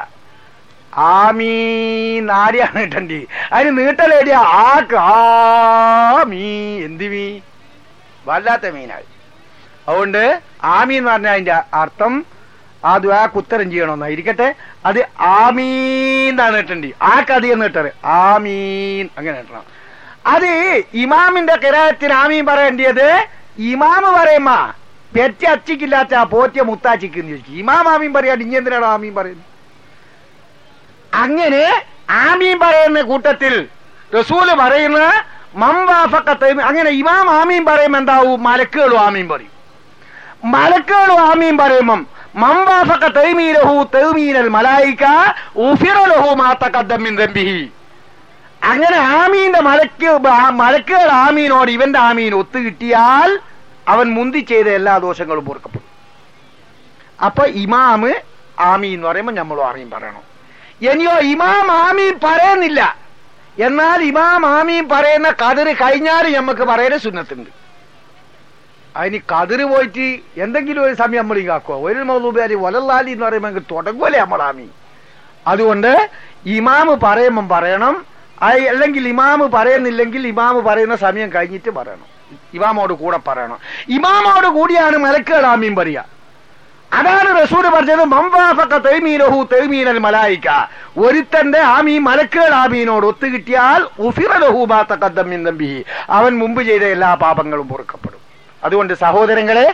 ആമീൻ ആരെയാണ് നീട്ടണ്ടി? അതിന് നീട്ടലേടിയാ ആക്ക്. ആമീ എന്ത് മീ, വല്ലാത്ത മീനായി. അതുകൊണ്ട് ആമീൻ എന്ന് പറഞ്ഞാൽ അതിന്റെ അർത്ഥം ആ ദുആക്ക് ഉത്തരം ചെയ്യണമെന്നാ. ഇരിക്കട്ടെ, അത് ആമീൻ എന്നാണ് നീട്ടണ്ടി. ആക്ക് അധികം നീട്ടറ്, ആമീൻ അങ്ങനെ നീട്ടണം. അത് ഇമാമിന്റെ കിറായത്തിന് ആമീൻ പറയേണ്ടത് ഇമാമ് പറയുമ്പ പെറ്റ അച്ചിക്കില്ലാത്ത ആ പോറ്റിയ മുത്താച്ചിക്ക് എന്ന് ചോദിക്കും. ഇമാം ആമീൻ പറയാണ്ട് ഇനി എന്തിനാണ് ആമീൻ പറയുന്നത്? അങ്ങനെ ആമീൻ പറയുന്ന കൂട്ടത്തിൽ റസൂല് പറയുന്ന മംവാഫക്കത്ത്, അങ്ങനെ ഇമാം ആമീൻ പറയുമ്പോ എന്താവും? മലക്കുകളും ആമീൻ പറയും. മലക്കുകളും ആമീൻ പറയുമ്പം മംവാഫക്ക തൈമീലഹു തൈമീനൽ മലായിക ഉഫിറലഹു മാ തഖദ്ദം മിൻ ദംബിഹി. അങ്ങനെ ആമീന്റെ മലക്ക് മലക്കുകൾ ആമീനോട് ഇവന്റെ ആമീൻ ഒത്തു കിട്ടിയാൽ അവൻ മുന്തി ചെയ്ത എല്ലാ ദോഷങ്ങളും പൊറുക്കപ്പെടും. അപ്പൊ ഇമാമ് ആമീൻ എന്ന് പറയുമ്പോ നമ്മളും ആമീൻ പറയണം. ഇനിയോ ഇമാം ആമീൻ പറയുന്നില്ല, എന്നാൽ ഇമാം ആമീൻ പറയുന്ന കതിര് കഴിഞ്ഞാൽ നമുക്ക് പറയുന്ന സുന്നത്തുണ്ട്. അതിന് കതിര് പോയിട്ട് എന്തെങ്കിലും ഒരു സമയം നമ്മൾ കാക്കുവോ? ഒരു മൗലൂബി വലല്ലാലി എന്ന് പറയുമ്പോൾ തുടങ്ങുമല്ലേ നമ്മൾ ആമീൻ. അതുകൊണ്ട് ഇമാമ് പറയുമ്പം പറയണം, അല്ലെങ്കിൽ ഇമാമ് പറയുന്നില്ലെങ്കിൽ ഇമാമ് പറയുന്ന സമയം കഴിഞ്ഞിട്ട് പറയണം, ഇമാമോട് കൂടെ പറയണം. ഇമാമോട് കൂടിയാണ് മലക്കുകൾ ആമീൻ പറയുക. അതാണ് റസൂൽ പറഞ്ഞത് മംവാഫഖ തൈമീനഹു തൈമീനൽ മലായിക. ഒരുത്തന്റെ ആമീൻ മലക്കുകൾ ആമീനോട് ഒത്തു കിട്ടിയാൽ ഉഫിറ ലഹു മാ തഖദ്ദം മിൻ ദംബിഹി, അവൻ മുമ്പ് ചെയ്ത എല്ലാ പാപങ്ങളും പൊറുക്കപ്പെടും. അതുകൊണ്ട് സഹോദരങ്ങളെ,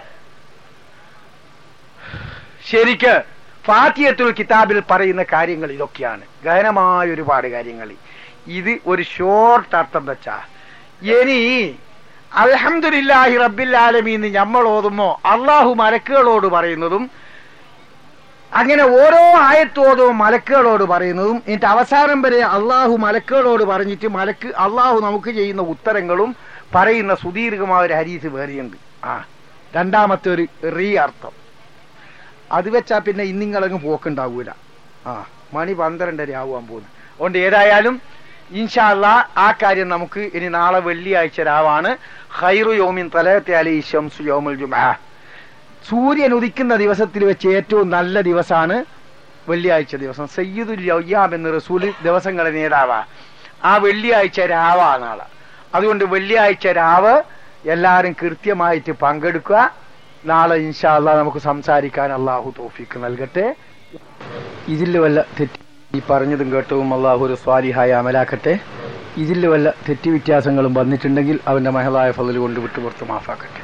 ശരിക്ക് ഫാത്തിഹത്തുൽ കിതാബിൽ പറയുന്ന കാര്യങ്ങൾ ഇതൊക്കെയാണ്. ഗഹനമായ ഒരുപാട് കാര്യങ്ങൾ. ഇത് ഒരു ഷോർട്ട് അർത്ഥം വെച്ചാ ഇനി അൽഹംദുലില്ലാഹി റബ്ബിൽ ആലമീൻ നമ്മൾ ഓതുമ്പോ അള്ളാഹു മലക്കുകളോട് പറയുന്നതും, അങ്ങനെ ഓരോ ആയത്തോതും മലക്കുകളോട് പറയുന്നതും, എന്നിട്ട് അവസാനം വരെ അള്ളാഹു മലക്കുകളോട് പറഞ്ഞിട്ട് മലക്ക് അള്ളാഹു നമുക്ക് ചെയ്യുന്ന ഉത്തരങ്ങളും പറയുന്ന സുദീർഘമായ ഒരു ഹദീസ് വേറെയുണ്ട്. ആ രണ്ടാമത്തെ ഒരു റീ അർത്ഥം അത് വെച്ചാ പിന്നെ ഇന്നിങ്ങളങ്ങ് പോക്കുണ്ടാവൂല. ആ മണി പന്ത്രണ്ടര ആവാൻ പോകുന്നു. അതുകൊണ്ട് ഏതായാലും ഇൻഷാ അല്ലാഹ് ആ കാര്യം നമുക്ക് ഇനി നാളെ വെള്ളിയാഴ്ച രാവാണ്. ഖൈറു യൗമിൻ തലഅത്ത് അലൈഹി ശംസു യൗമുൽ ജുമുഅ. സൂര്യൻ ഉദിക്കുന്ന ദിവസത്തിൽ വെച്ച് ഏറ്റവും നല്ല ദിവസമാണ് വെള്ളിയാഴ്ച ദിവസം. സയ്യിദുൽ അയ്യാം എന്ന് റസൂൽ ദിവസങ്ങളെ നേതാവാ. ആ വെള്ളിയാഴ്ച രാവാ നാളെ. അതുകൊണ്ട് വെള്ളിയാഴ്ച രാവ് എല്ലാവരും കൃത്യമായിട്ട് പങ്കെടുക്കുക. നാളെ ഇൻഷാ അല്ലാഹ് നമുക്ക് സംസാരിക്കാൻ അള്ളാഹു തൗഫീഖ് നൽകട്ടെ. ഇതിൽ വല്ല തെറ്റി ഈ പറഞ്ഞതും കേട്ടവും അള്ളാഹു ഒരു സ്വാലിഹായ അമലാക്കട്ടെ. ഇതിൽ വല്ല തെറ്റി വ്യത്യാസങ്ങളും വന്നിട്ടുണ്ടെങ്കിൽ അവന്റെ മഹളായ ഫളൽ കൊണ്ട് വിട്ടുപുറത്ത് മാഫാക്കട്ടെ.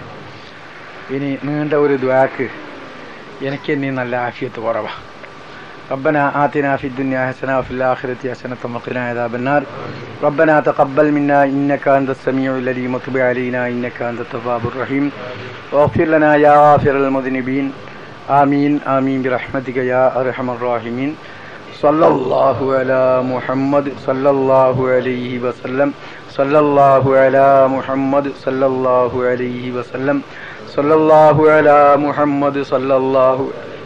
ഇനി നീണ്ട ഒരു ദുആക്ക് എനിക്ക് ഇനി നല്ല ആഫിയത്ത് കുറവാ. ربنا آتنا في الدنيا حسنة وفي الآخرة حسنة وقنا عذاب النار. ربنا تقبل منا إنك أنت السميع العليم وتب علينا إنك أنت التواب الرحيم واغفر لنا يا غافر المذنبين. آمين آمين برحمتك يا أرحم الراحمين. صلى الله على محمد صلى الله عليه وسلم. صلى الله على محمد صلى الله عليه وسلم. صلى الله على محمد صلى الله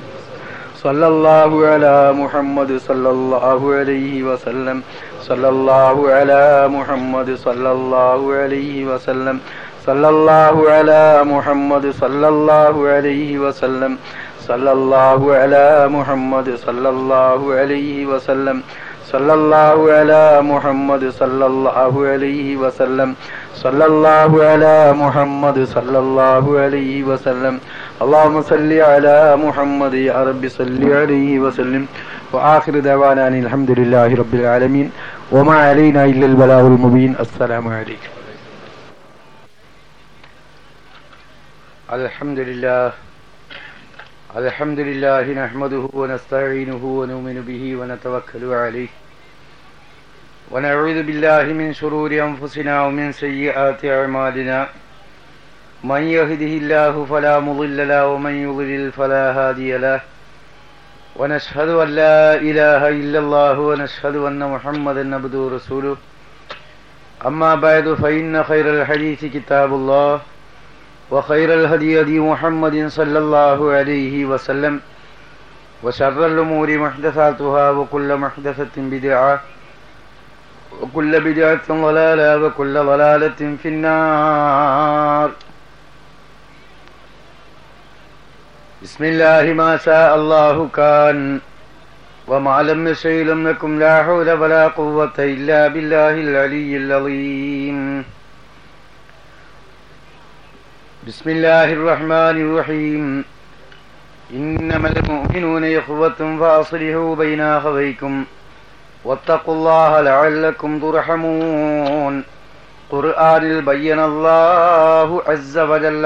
صلى الله على محمد صلى الله عليه وسلم. صلى الله على محمد صلى الله عليه وسلم. صلى الله على محمد صلى الله عليه وسلم. صلى الله على محمد صلى الله عليه وسلم. صلى الله على محمد صلى الله عليه وسلم. صلى الله على محمد صلى الله عليه وسلم. اللهم صل على محمد يا رب صل عليه وسلم. وآخر دعوانا أن الحمد لله رب العالمين وما علينا إلا البلاغ المبين. السلام عليكم. الحمد لله الحمد لله نحمده ونستعينه ونؤمن به ونتوكل عليه ونعوذ بالله من شرور أنفسنا ومن سيئات أعمالنا. من يهده الله فلا مضل له ومن يضلل فلا هادي له. ونشهد أن لا إله إلا الله ونشهد أن محمدا عبده ورسوله. أما بعد فإن خير الحديث كتاب الله وخير الهدي هدي محمد صلى الله عليه وسلم. وشر الأمور محدثاتها وكل محدثة بدعة وكل بدعة ضلالة وكل ضلالة في النار. بسم الله ما شاء الله كان وما لم يشأ لم يكن. لا حول ولا قوة إلا بالله العلي العظيم. بسم الله الرحمن الرحيم. إنما المؤمنون إخوة فأصلحوا بين أخويكم واتقوا الله لعلكم ترحمون. ഖുർആനിൽ ബയ്യനല്ലാഹു അസ്സ വജല്ല.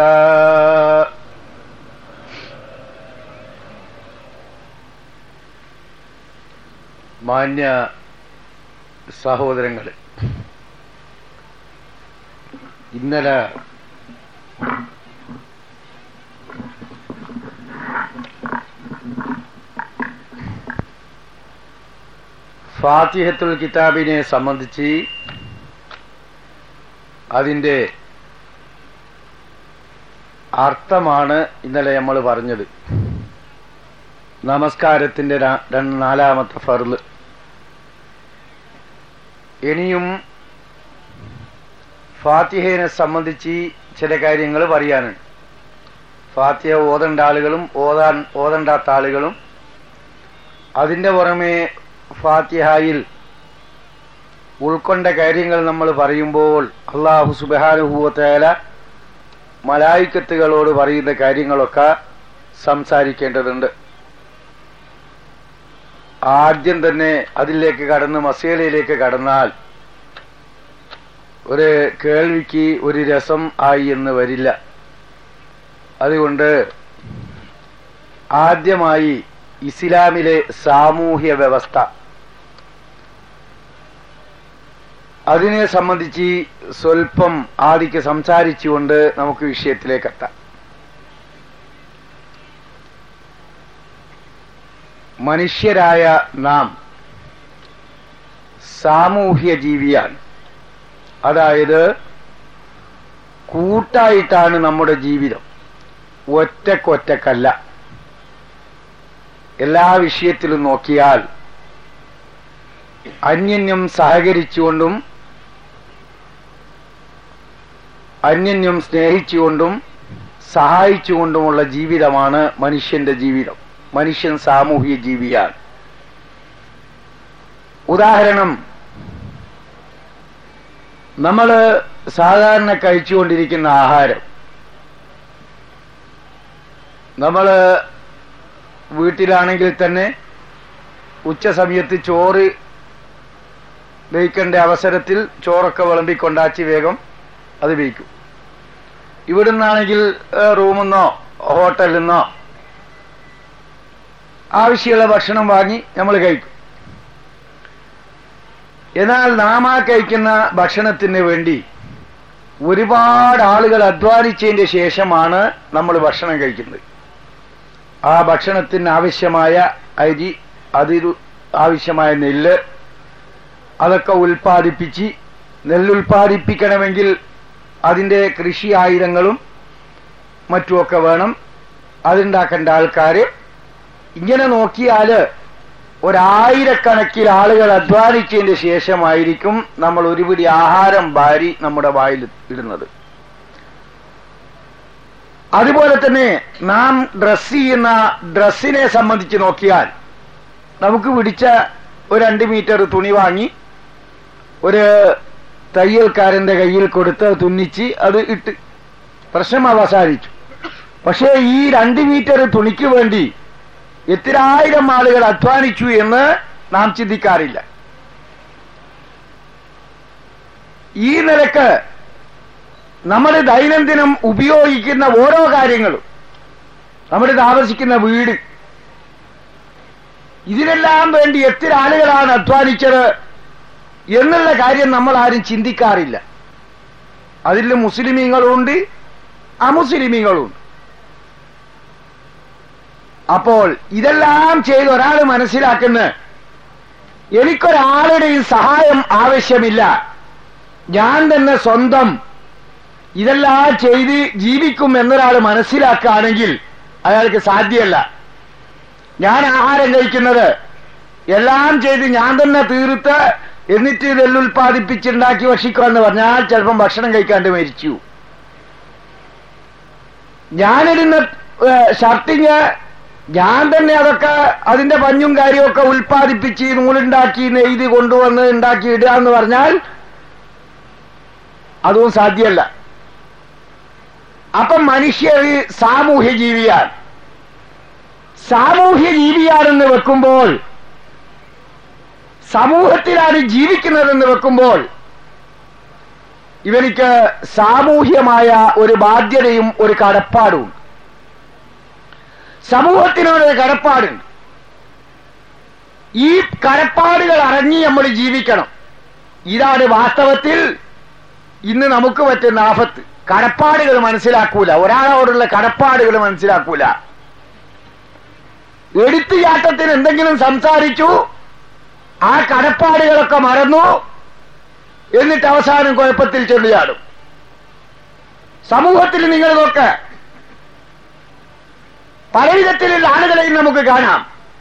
മാന്യ സഹോദരങ്ങളെ, ഇന്നലെ ഫാത്തിഹത്തുൽ കിതാബിനെ സംബന്ധിച്ച് അതിൻ്റെ അർത്ഥമാണ് ഇന്നലെ നമ്മൾ പറഞ്ഞത്. നമസ്കാരത്തിന്റെ നാലാമത്തെ ഫർള്. ഇനിയും ഫാത്തിഹയെ സംബന്ധിച്ച് ചില കാര്യങ്ങൾ പറയാനുണ്ട്. ഫാത്തിഹ ഓതേണ്ട ആളുകളും ഓതാൻ ഓതണ്ടാത്ത ആളുകളും, അതിന്റെ പുറമെ ഫാത്തിഹയിൽ ഉൾക്കൊണ്ട കാര്യങ്ങൾ നമ്മൾ പറയുമ്പോൾ അല്ലാഹു സുബ്ഹാനഹു വ തആല മലായിക്കത്തുകളോട് പറയുന്ന കാര്യങ്ങളൊക്കെ സംസാരിക്കേണ്ടതുണ്ട്. ആദ്യം തന്നെ അതിലേക്ക് കടന്ന് മസീലയിലേക്ക് കടന്നാൽ ഒരു കേൾവിക്ക് ഒരു രസം ആയി എന്ന് വരില്ല. അതുകൊണ്ട് ആദ്യമായി ഇസ്ലാമിലെ സാമൂഹ്യ വ്യവസ്ഥ, അതിനെ സംബന്ധിച്ച് സ്വൽപ്പം ആദിക്ക് സംസാരിച്ചുകൊണ്ട് നമുക്ക് വിഷയത്തിലേക്ക് എത്താം. മനുഷ്യരായ നാം സാമൂഹ്യ ജീവിയാണ്. അതായത് കൂട്ടായിട്ടാണ് നമ്മുടെ ജീവിതം, ഒറ്റക്കൊറ്റക്കല്ല. എല്ലാ വിഷയത്തിലും നോക്കിയാൽ അന്യോന്യം സഹകരിച്ചുകൊണ്ടും അന്യോന്യം സ്നേഹിച്ചുകൊണ്ടും സഹായിച്ചുകൊണ്ടുമുള്ള ജീവിതമാണ് മനുഷ്യന്റെ ജീവിതം. മനുഷ്യൻ സാമൂഹിക ജീവിയാണ്. ഉദാഹരണം, നമ്മൾ സാധാരണ കഴിച്ചുകൊണ്ടിരിക്കുന്ന ആഹാരം, നമ്മൾ വീട്ടിലാണെങ്കിൽ തന്നെ ഉച്ച സമയത്ത് ചോറ് ദഹിക്കേണ്ട അവസരത്തിൽ ചോറൊക്കെ വിളമ്പിക്കൊണ്ടാച്ച് വേഗം അത് വയ്ക്കും. ഇവിടുന്നാണെങ്കിൽ റൂമെന്നോ ഹോട്ടലിൽ നിന്നോ ആവശ്യമുള്ള ഭക്ഷണം വാങ്ങി നമ്മൾ കഴിക്കും. എന്നാൽ നാം ആ കഴിക്കുന്ന ഭക്ഷണത്തിന് വേണ്ടി ഒരുപാട് ആളുകൾ അധ്വാനിച്ചതിന്റെ ശേഷമാണ് നമ്മൾ ഭക്ഷണം കഴിക്കുന്നത്. ആ ഭക്ഷണത്തിന് ആവശ്യമായ അരി, അതിന് ആവശ്യമായ നെല്ല്, അതൊക്കെ ഉൽപ്പാദിപ്പിച്ച്, നെല്ലുൽപ്പാദിപ്പിക്കണമെങ്കിൽ അതിന്റെ കൃഷി ആയുധങ്ങളും മറ്റുമൊക്കെ വേണം, അതുണ്ടാക്കേണ്ട ആൾക്കാര്. ഇങ്ങനെ നോക്കിയാല് ഒരായിരക്കണക്കിന് ആളുകൾ അധ്വാനിച്ചതിന് ശേഷമായിരിക്കും നമ്മൾ ഒരു പിടി ആഹാരം വാരി നമ്മുടെ വായിൽ ഇടുന്നത്. അതുപോലെ തന്നെ നാം ഡ്രസ് ചെയ്യുന്ന ഡ്രസ്സിനെ സംബന്ധിച്ച് നോക്കിയാൽ, നമുക്ക് പിടിച്ച ഒരു രണ്ട് മീറ്റർ തുണി വാങ്ങി ഒരു തയ്യൽക്കാരന്റെ കയ്യിൽ കൊടുത്ത് തുന്നിച്ച് അത് ഇട്ട് പ്രശ്നം അവസാനിച്ചു. പക്ഷേ ഈ രണ്ട് മീറ്റർ തുണിക്ക് വേണ്ടി എത്രായിരം ആളുകൾ അധ്വാനിച്ചു എന്ന് നാം ചിന്തിക്കാറില്ല. ഈ നിലക്ക് നമ്മൾ ദൈനംദിനം ഉപയോഗിക്കുന്ന ഓരോ കാര്യങ്ങളും, നമ്മൾ താമസിക്കുന്ന വീട്, ഇതിനെല്ലാം വേണ്ടി എത്ര ആളുകളാണ് അധ്വാനിച്ചത് എന്നുള്ള കാര്യം നമ്മൾ ആരും ചിന്തിക്കാറില്ല. അതിൽ മുസ്ലിമീങ്ങളുണ്ട്, അമുസ്ലിമീങ്ങളുണ്ട്. അപ്പോൾ ഇതെല്ലാം ചെയ്ത് ഒരാൾ മനസ്സിലാക്കുന്ന, എനിക്കൊരാളുടെയും സഹായം ആവശ്യമില്ല, ഞാൻ തന്നെ സ്വന്തം ഇതെല്ലാം ചെയ്ത് ജീവിക്കും എന്നൊരാൾ മനസ്സിലാക്കുകയാണെങ്കിൽ അയാൾക്ക് സാധ്യമല്ല. ഞാൻ ആഹാരം കഴിക്കുന്നത് എല്ലാം ചെയ്ത് ഞാൻ തന്നെ തീർത്ത് എന്നിട്ട് ഇതെല്ലുൽപ്പാദിപ്പിച്ചുണ്ടാക്കി ഭക്ഷിക്കുമെന്ന് പറഞ്ഞാൽ ചിലപ്പം ഭക്ഷണം കഴിക്കാണ്ട് മരിച്ചു. ഞാനിരുന്ന ഷർട്ടിങ് ഞാൻ തന്നെ അതൊക്കെ അതിന്റെ പഞ്ഞും കാര്യമൊക്കെ ഉൽപ്പാദിപ്പിച്ച് നൂലുണ്ടാക്കി നെയ്ത് കൊണ്ടുവന്ന് ഉണ്ടാക്കി ഇടുക എന്ന് പറഞ്ഞാൽ അതും സാധ്യമല്ല. അപ്പം മനുഷ്യർ സാമൂഹ്യ ജീവിയാണ്. സാമൂഹ്യ ജീവിയാണെന്ന് വെക്കുമ്പോൾ, സമൂഹത്തിലാണ് ജീവിക്കുന്നതെന്ന് വെക്കുമ്പോൾ ഇവനിക്ക് സാമൂഹ്യമായ ഒരു ബാധ്യതയും ഒരു കടപ്പാടും. സമൂഹത്തിനോടൊരു കടപ്പാടുണ്ട്. ഈ കടപ്പാടുകൾ അറിഞ്ഞ് നമ്മൾ ജീവിക്കണം. ഇതാണ് വാസ്തവത്തിൽ ഇന്ന് നമുക്ക് പറ്റുന്ന ആഫത്ത്. കടപ്പാടുകൾ മനസ്സിലാക്കൂല, ഒരാളോടുള്ള കടപ്പാടുകൾ മനസ്സിലാക്കൂല. എടുത്തുചാട്ടത്തിന് എന്തെങ്കിലും സംസാരിച്ചു, ആ കടപ്പാടുകളൊക്കെ മറന്നു, എന്നിട്ട് അവസാനം കുഴപ്പത്തിൽ ചെന്ന് ചാടും. സമൂഹത്തിൽ നിങ്ങൾ നോക്ക്, പലവിധത്തിലുള്ള ആളുകളെയും നമുക്ക് കാണാം.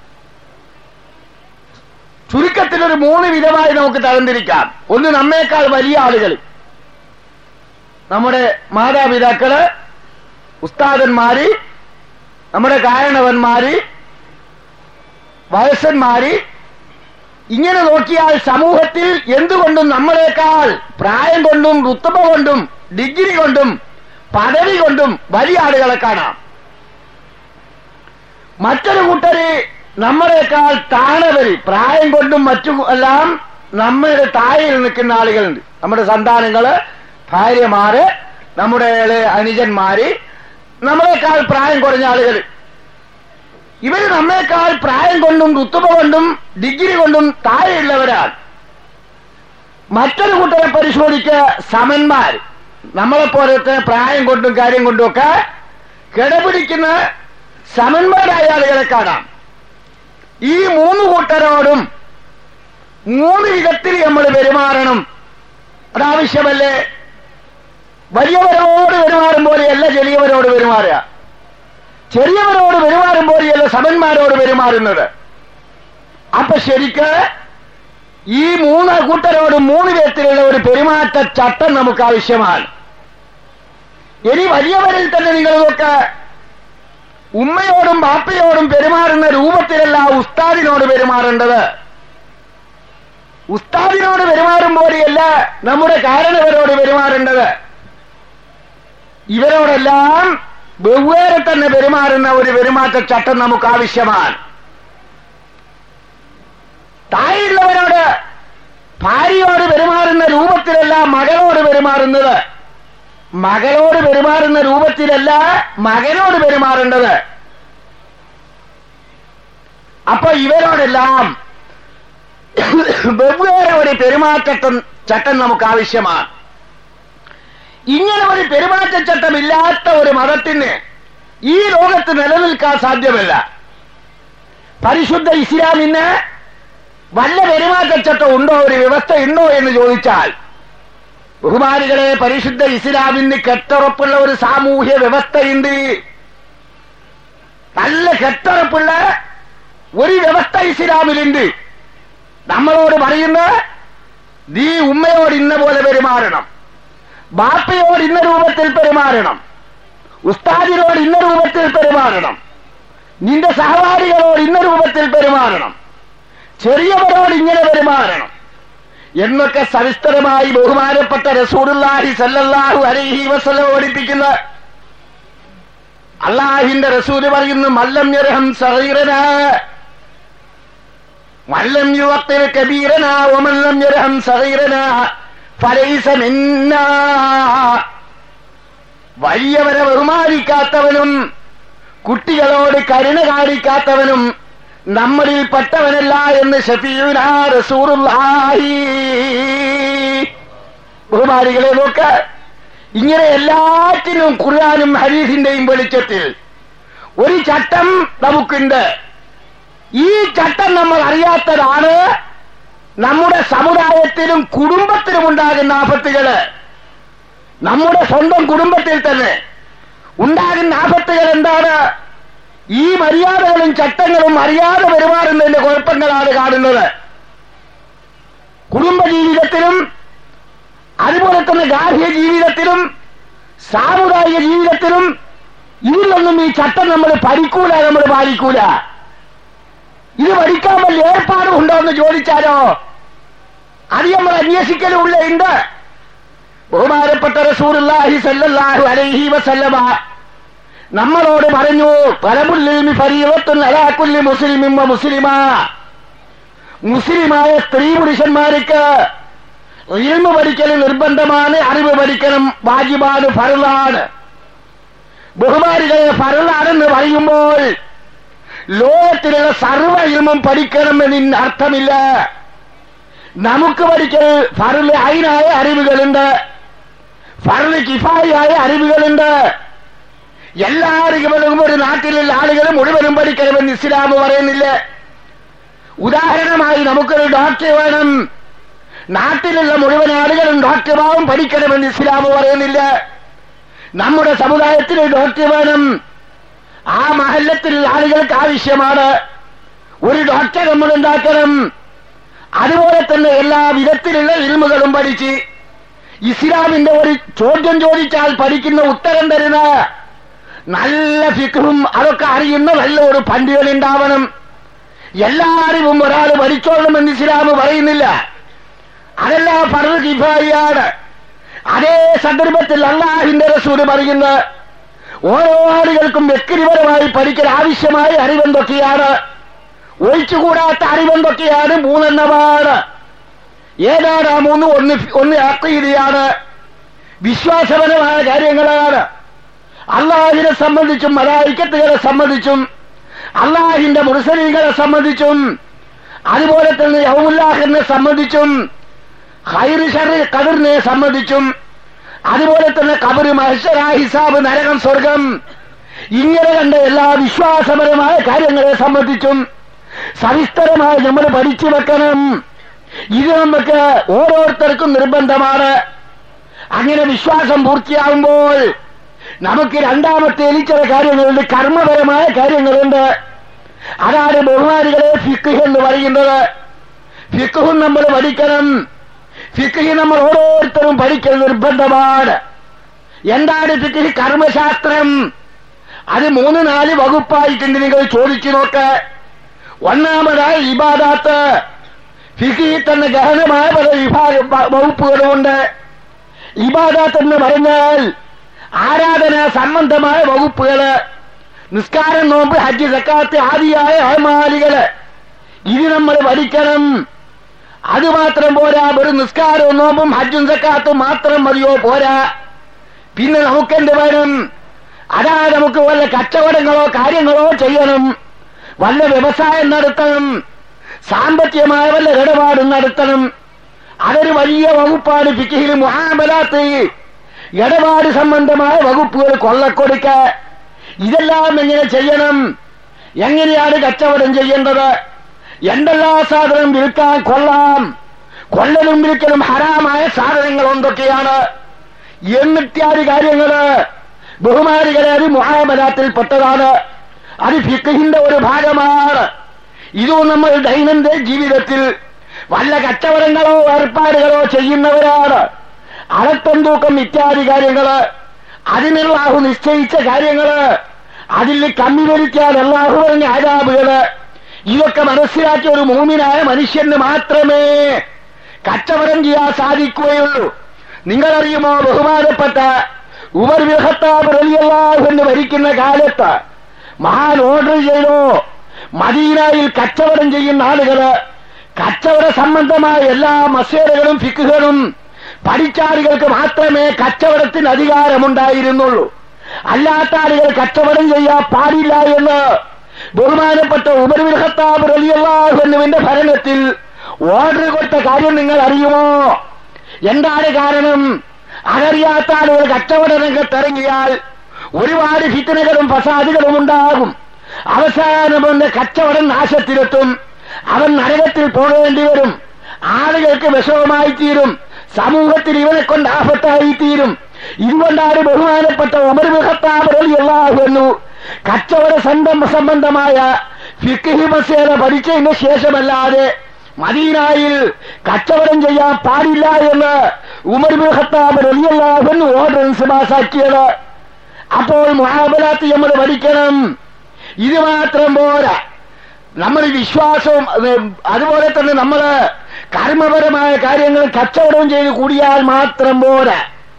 ചുരുക്കത്തിൽ ഒരു മൂന്ന് വിധമായി നമുക്ക് തരംതിരിക്കാം. ഒന്ന്, നമ്മേക്കാൾ വലിയ ആളുകൾ, നമ്മുടെ മാതാപിതാക്കള്, ഉസ്താദന്മാര്, നമ്മുടെ കാരണവന്മാര്, വയസ്സന്മാര്. ഇങ്ങനെ നോക്കിയാൽ സമൂഹത്തിൽ എന്തുകൊണ്ടും നമ്മളെക്കാൾ പ്രായം കൊണ്ടും റുത്ബ കൊണ്ടും ഡിഗ്രി കൊണ്ടും പദവി കൊണ്ടും വലിയ ആളുകളെ കാണാം. മറ്റൊരു കൂട്ടര് നമ്മളെക്കാൾ താണവര്, പ്രായം കൊണ്ടും മറ്റും എല്ലാം നമ്മുടെ താഴെയിൽ നിൽക്കുന്ന ആളുകളുണ്ട്. നമ്മുടെ സന്താനങ്ങള്, ഭാര്യമാര്, നമ്മുടെ അനുജന്മാര്, നമ്മളെക്കാൾ പ്രായം കുറഞ്ഞ ആളുകൾ. ഇവര് നമ്മേക്കാൾ പ്രായം കൊണ്ടും റുത്ബ കൊണ്ടും ഡിഗ്രി കൊണ്ടും താഴെയുള്ളവരാണ്. മറ്റൊരു കൂട്ടരെ പരിശോധിക്ക്, സമന്മാർ, നമ്മളെപ്പോലത്തെ പ്രായം കൊണ്ടും കാര്യം കൊണ്ടും ഒക്കെ കിടപിടിക്കുന്ന സമന്മാരായ ആളുകളെ കാണാം. ഈ മൂന്ന് കൂട്ടരോടും മൂന്ന് വിധത്തിൽ നമ്മൾ പെരുമാറണം. അതാവശ്യമല്ലേ? വലിയവരോട് പെരുമാറും പോലെയല്ല ചെറിയവരോട് പെരുമാറുക, ചെറിയവരോട് പെരുമാറും പോലെയല്ല സമന്മാരോട് പെരുമാറുന്നത്. അപ്പൊ ശരിക്ക് ഈ മൂന്ന് കൂട്ടരോടും മൂന്ന് വിധത്തിലുള്ള ഒരു പെരുമാറ്റ ചട്ടം നമുക്ക് ആവശ്യമാണ്. ഇനി വലിയവരിൽ തന്നെ നിങ്ങൾ നോക്ക, ഉമ്മയോടും ബാപ്പയോടും പെരുമാറുന്ന രൂപത്തിലല്ല ഉസ്താദിനോട് പെരുമാറേണ്ടത്. ഉസ്താദിനോട് പെരുമാറും പോലെയല്ല നമ്മുടെ കാരണവരോട് പെരുമാറേണ്ടത്. ഇവരോടെല്ലാം വെവ്വേറെ തന്നെ പെരുമാറുന്ന ഒരു പെരുമാറ്റ ചട്ടം നമുക്ക് ആവശ്യമാണ്. താഴെയുള്ളവരോട്, ഭാര്യയോട് പെരുമാറുന്ന രൂപത്തിലല്ല മകളോട് പെരുമാറുന്നത്, മകളോട് പെരുമാറുന്ന രൂപത്തിലല്ല മകനോട് പെരുമാറേണ്ടത്. അപ്പൊ ഇവരോടെല്ലാം വെവ്വേറെ ഒരു പെരുമാറ്റം ചട്ടം നമുക്ക് ആവശ്യമാണ്. ഇങ്ങനെ ഒരു പെരുമാറ്റച്ചട്ടമില്ലാത്ത ഒരു മതത്തിന് ഈ ലോകത്ത് നിലനിൽക്കാൻ സാധ്യമല്ല. പരിശുദ്ധ ഇസ്ലാമിന് വല്ല പെരുമാറ്റച്ചട്ടം ഉണ്ടോ, ഒരു വ്യവസ്ഥ ഉണ്ടോ എന്ന് ചോദിച്ചാൽ, ബഹുമാനികളെ, പരിശുദ്ധ ഇസ്ലാമിന് കെട്ടുറപ്പുള്ള ഒരു സാമൂഹ്യ വ്യവസ്ഥയുണ്ട്. നല്ല കെട്ടുറപ്പുള്ള ഒരു വ്യവസ്ഥ ഇസ്ലാമിലുണ്ട്. നമ്മളോട് പറയുന്നത്, നീ ഉമ്മയോട് ഇന്ന പോലെ പെരുമാറണം, ബാപ്പയോട് ഇന്ന രൂപത്തിൽ പെരുമാറണം, ഉസ്താദിനോട് ഇന്ന രൂപത്തിൽ പെരുമാറണം, നിന്റെ സഹപാഠികളോട് ഇന്ന രൂപത്തിൽ പെരുമാറണം, ചെറിയവരോട് ഇങ്ങനെ പെരുമാറണം എന്നൊക്കെ സവിസ്തരമായി ബഹുമാനപ്പെട്ട റസൂലുള്ളാഹി സ്വല്ലല്ലാഹു അലൈഹി വസല്ലം ഓടിപ്പിക്കുന്ന അല്ലാഹുവിന്റെ റസൂല് പറയുന്നു, മല്ലം യർഹം സഗീറനാ മല്ലം യുവഖിർ കബീറനാ വമൻ ലം യർഹം സഗീറനാ ഫലൈസ മിന്നാ. വലിയവരെ ബഹുമാനിക്കാത്തവനും കുട്ടികളോട് കരുണ കാണിക്കാത്തവനും നമ്മളിൽ പെട്ടവനല്ല എന്ന് ശഫീഉനാ റസൂലുള്ളാഹി. ബഹുമാനികളെ നോക്ക, ഇങ്ങനെ എല്ലാറ്റിനും ഖുർആനും ഹദീസിന്റെയും വെളിച്ചത്തിൽ ഒരു ചട്ടം നമുക്കുണ്ട്. ഈ ചട്ടം നമ്മൾ അറിയാത്തതാണ് നമ്മുടെ സമുദായത്തിലും കുടുംബത്തിലും ഉണ്ടാകുന്ന ആപത്തുകള്. നമ്മുടെ സ്വന്തം കുടുംബത്തിൽ തന്നെ ഉണ്ടാകുന്ന ആപത്തുകൾ എന്താണ്? ഈ മര്യാദകളും ചട്ടങ്ങളും അറിയാതെ പെരുമാറുന്നതിന്റെ കുഴപ്പങ്ങളാണ് കാണുന്നത്. കുടുംബജീവിതത്തിലും അതുപോലെ തന്നെ ഗാർഹിക ജീവിതത്തിലും സാമുദായിക ജീവിതത്തിലും ഇതിലൊന്നും ഈ ചട്ടം നമ്മൾ പഠിക്കൂല, നമ്മൾ പാലിക്കൂല. ഇത് പഠിക്കാൻ വല്ല ഏർപ്പാടും ഉണ്ടോ എന്ന് ചോദിച്ചാലോ അത് നമ്മൾ അന്വേഷിക്കലുള്ള ഉണ്ട്. ബഹുമാനപ്പെട്ട റസൂലുള്ളാഹി സ്വല്ലല്ലാഹു അലൈഹി വസല്ലമ നമ്മളോട് പറഞ്ഞു, തലബുൽ ഇൽമി ഫരീളത്തുൻ അലാ കുല്ലി മുസ്ലിമിൻ വ മുസ്ലിമ. മുസ്ലിമായ സ്ത്രീ പുരുഷന്മാർക്ക് ഇൽമു പഠിക്കൽ നിർബന്ധമാണ്, അറിവ് പഠിക്കണം വാജിബാണ്, ഫർളാണ്. ബഹുമാനികളെ, ഫർളാണെന്ന് പറയുമ്പോൾ ലോകത്തിലുള്ള സർവ്വ ഇൽമും പഠിക്കണമെന്ന് അർത്ഥമില്ല. നമുക്ക് പഠിക്കൽ ഫർള് ഐനായ അറിവുകളുണ്ട്, ഫർള് കിഫായിയായ അറിവുകളുണ്ട്. എല്ലാ അറിവുകളും ഒരു നാട്ടിലുള്ള ആളുകൾ മുഴുവനും പഠിക്കണമെന്ന് ഇസ്ലാം പറയുന്നില്ല. ഉദാഹരണമായി നമുക്കൊരു ഡോക്ടർ വേണം, നാട്ടിലുള്ള മുഴുവൻ ആളുകളും ഡോക്ടർമാവും പഠിക്കണമെന്ന് ഇസ്ലാം പറയുന്നില്ല. നമ്മുടെ സമുദായത്തിൽ ഡോക്ടർ വേണം, ആ മഹല്ലത്തിലുള്ള ആളുകൾക്ക് ആവശ്യമാണ്, ഒരു ഡോക്ടർ നമ്മൾ ഉണ്ടാക്കണം. അതുപോലെ തന്നെ എല്ലാ വിധത്തിലുള്ള ഇൽമുകളും പഠിച്ച് ഇസ്ലാമിന്റെ ഒരു ചോദ്യം ചോദിച്ചാൽ പഠിക്കുന്ന ഉത്തരം തരുന്ന നല്ല ഫിഖ്ഹും അതൊക്കെ അറിയുന്ന നല്ല ഒരു പണ്ഡിതൻ ഉണ്ടാവണം. എല്ലാ അറിവും ഒരാൾ പഠിച്ചോളണമെന്ന് ഇസ്ലാം പറയുന്നില്ല. അതെല്ലാം ഫർള് കിഫായിയാണ്. അതേ സന്ദർഭത്തിൽ അല്ലാഹുവിന്റെ റസൂൽ പറയുന്ന ഓരോ ആളുകൾക്കും വ്യക്തിപരമായി പഠിക്കൽ ആവശ്യമായ അറിവെന്തൊക്കെയാണ്, ഒഴിച്ചുകൂടാത്ത അറിവെന്തൊക്കെയാണ്? മൂന്നെണ്ണമാണ്. ഏതാണ് ആ മൂന്ന്? ഒന്ന് ഒന്ന് അഖീദയാണ്, വിശ്വാസപരമായ കാര്യങ്ങളാണ്. അള്ളാഹുവിനെ സംബന്ധിച്ചും മലായിക്കത്തുകളെ സംബന്ധിച്ചും അള്ളാഹിന്റെ മുർസലീങ്ങളെ സംബന്ധിച്ചും അതുപോലെ തന്നെ യൗമുൽ-ആഖിറിനെ സംബന്ധിച്ചും ഖൈറ് ശർറ് ഖദറിനെ സംബന്ധിച്ചും അതുപോലെ തന്നെ ഖബർ, മഹ്ശർ, ഹിസാബ്, നരകം, സ്വർഗം, ഇങ്ങനെ കണ്ട എല്ലാ വിശ്വാസപരമായ കാര്യങ്ങളെ സംബന്ധിച്ചും സവിസ്തരമായി നമ്മൾ പഠിച്ചു വെക്കണം. ഇത് നമുക്ക് ഓരോരുത്തർക്കും നിർബന്ധമാണ്. അങ്ങനെ വിശ്വാസം പൂർത്തിയാകുമ്പോൾ നമുക്ക് രണ്ടാമത്തെ ചില കാര്യങ്ങളുണ്ട്, കർമ്മപരമായ കാര്യങ്ങളുണ്ട്. അതാണ് ബഹുമാനികളെ ഫിഖ് എന്ന് പറയുന്നത്. ഫിഖും നമ്മൾ പഠിക്കണം. ഫിഖ് നമ്മൾ ഓരോരുത്തരും പഠിക്കൽ നിർബന്ധമാണ്. എന്താണ് ഫിഖ്? കർമ്മശാസ്ത്രം. അത് മൂന്ന് നാല് വകുപ്പായിട്ടുണ്ട്. നിങ്ങൾ ചോദിച്ചു നോക്ക്. ഒന്നാമതായി ഇബാദാത്ത്. ഫിഖിൽ തന്നെ ഗഹനമായ പല വിഭാഗ വകുപ്പുകളുമുണ്ട്. ഇബാദാത്ത് എന്ന് പറഞ്ഞാൽ ആരാധന സംബന്ധമായ വകുപ്പുകള്, നിസ്കാരം, നോമ്പ്, ഹജ്ജ്, സക്കാത്ത് ആദിയായ അമാലികള്, ഇത് നമ്മൾ പഠിക്കണം. അതുമാത്രം പോരാ. വെറും നിസ്കാരവും നോമ്പും ഹജ്ജും സക്കാത്തും മാത്രം മതിയോ? പോരാ. പിന്നെ നമുക്കെന്ത് വേണം? അതാ നമുക്ക് വല്ല കച്ചവടങ്ങളോ കാര്യങ്ങളോ ചെയ്യണം, വല്ല വ്യവസായം നടത്തണം, സാമ്പത്തികമായ വല്ല ഇടപാടും നടത്തണം. അതൊരു വലിയ വകുപ്പാണ് ഫിഖിൽ. മുആമലാത്ത്, ഇടപാട് സംബന്ധമായ വകുപ്പുകൾ, കൊള്ളക്കൊടുക്ക, ഇതെല്ലാം എങ്ങനെ ചെയ്യണം? എങ്ങനെയാണ് കച്ചവടം ചെയ്യേണ്ടത്? എന്തെല്ലാം സാധനം വിൽക്കാൻ കൊള്ളാം? കൊള്ളലും വിൽക്കലും ഹറാമായ സാധനങ്ങൾ എന്തൊക്കെയാണ്? എന്നിത്യാദി കാര്യങ്ങള് ബഹുമാനികളെ അത് മുആമലാത്തിൽ പെട്ടതാണ്. അത് ഫിഖിന്റെ ഒരു ഭാഗമാണ്. ഇതും നമ്മൾ ദൈനംദിന ജീവിതത്തിൽ വല്ല കച്ചവടങ്ങളോ ഏർപ്പാടുകളോ ചെയ്യുന്നവരാണ്. അളത്തം തൂക്കം ഇത്യാദി കാര്യങ്ങള്, അതിന് അല്ലാഹു നിശ്ചയിച്ച കാര്യങ്ങള്, അതിൽ കമ്മി വരുത്തിയാൽ അല്ലാഹു പറഞ്ഞ അദാബുകള്, ഇതൊക്കെ മനസ്സിലാക്കിയ ഒരു മുഅ്മിനായ മനുഷ്യന് മാത്രമേ കച്ചവടം ചെയ്യാൻ സാധിക്കുകയുള്ളൂ. നിങ്ങളറിയുമോ, ബഹുമാനപ്പെട്ട ഉമർ ബിൻ ഖത്താബ് റളിയല്ലാഹു അൻഹു ഭരിക്കുന്ന കാലത്ത് മഹാൻ ഓർഡർ ചെയ്തു, മദീനയിൽ കച്ചവടം ചെയ്യുന്ന ആളുകള് കച്ചവട സംബന്ധമായ എല്ലാ മസേലകളും ഫിഖുകളും പഠിച്ച ആളുകൾക്ക് മാത്രമേ കച്ചവടത്തിന് അധികാരമുണ്ടായിരുന്നുള്ളൂ. അല്ലാത്ത ആളുകൾ കച്ചവടം ചെയ്യാൻ പാടില്ല എന്ന് ബഹുമാനപ്പെട്ട ഉമർ ബിൻ ഖത്താബ് റളിയല്ലാഹു അൻഹുവിന്റെ ഭരണത്തിൽ ഓർഡർ കൊടുത്ത കാര്യം നിങ്ങൾ അറിയുമോ? എന്താണ് കാരണം? അതറിയാത്ത ആളുകൾ കച്ചവട രംഗത്തിറങ്ങിയാൽ ഒരുപാട് ഫിത്നകളും ഫസാദുകളും ഉണ്ടാകും. അവസാനം അവന്റെ കച്ചവടം നാശത്തിലെത്തും. അവൻ നരകത്തിൽ പോകേണ്ടി വരും. ആളുകൾക്ക് വിഷമമായി തീരും. സമൂഹത്തിൽ ഇവനെ കൊണ്ട് ആപത്തായി തീരും. ഇതുകൊണ്ടാണ് ബഹുമാനപ്പെട്ട ഉമർ ബിൻ ഖത്താബ് റളിയല്ലാഹു അൻഹു കച്ചവട സംബന്ധമായ ഫിഖ് മസേല പഠിച്ചതിന് ശേഷമല്ലാതെ മദീനയിൽ കച്ചവടം ചെയ്യാൻ പാടില്ല എന്ന് ഉമർ ബിൻ ഖത്താബ് റളിയല്ലാഹു അൻഹു ഓർഡിനൻസ് പാസാക്കിയത്. അപ്പോൾ മുആമലാത്ത് നമ്മൾ പഠിക്കണം. ഇത് മാത്രം പോരാ. നമ്മൾ വിശ്വാസവും അതുപോലെ തന്നെ നമ്മൾ കർമ്മപരമായ കാര്യങ്ങൾ കച്ചവടം ചെയ്ത് കൂടിയാൽ മാത്രം പോരാ.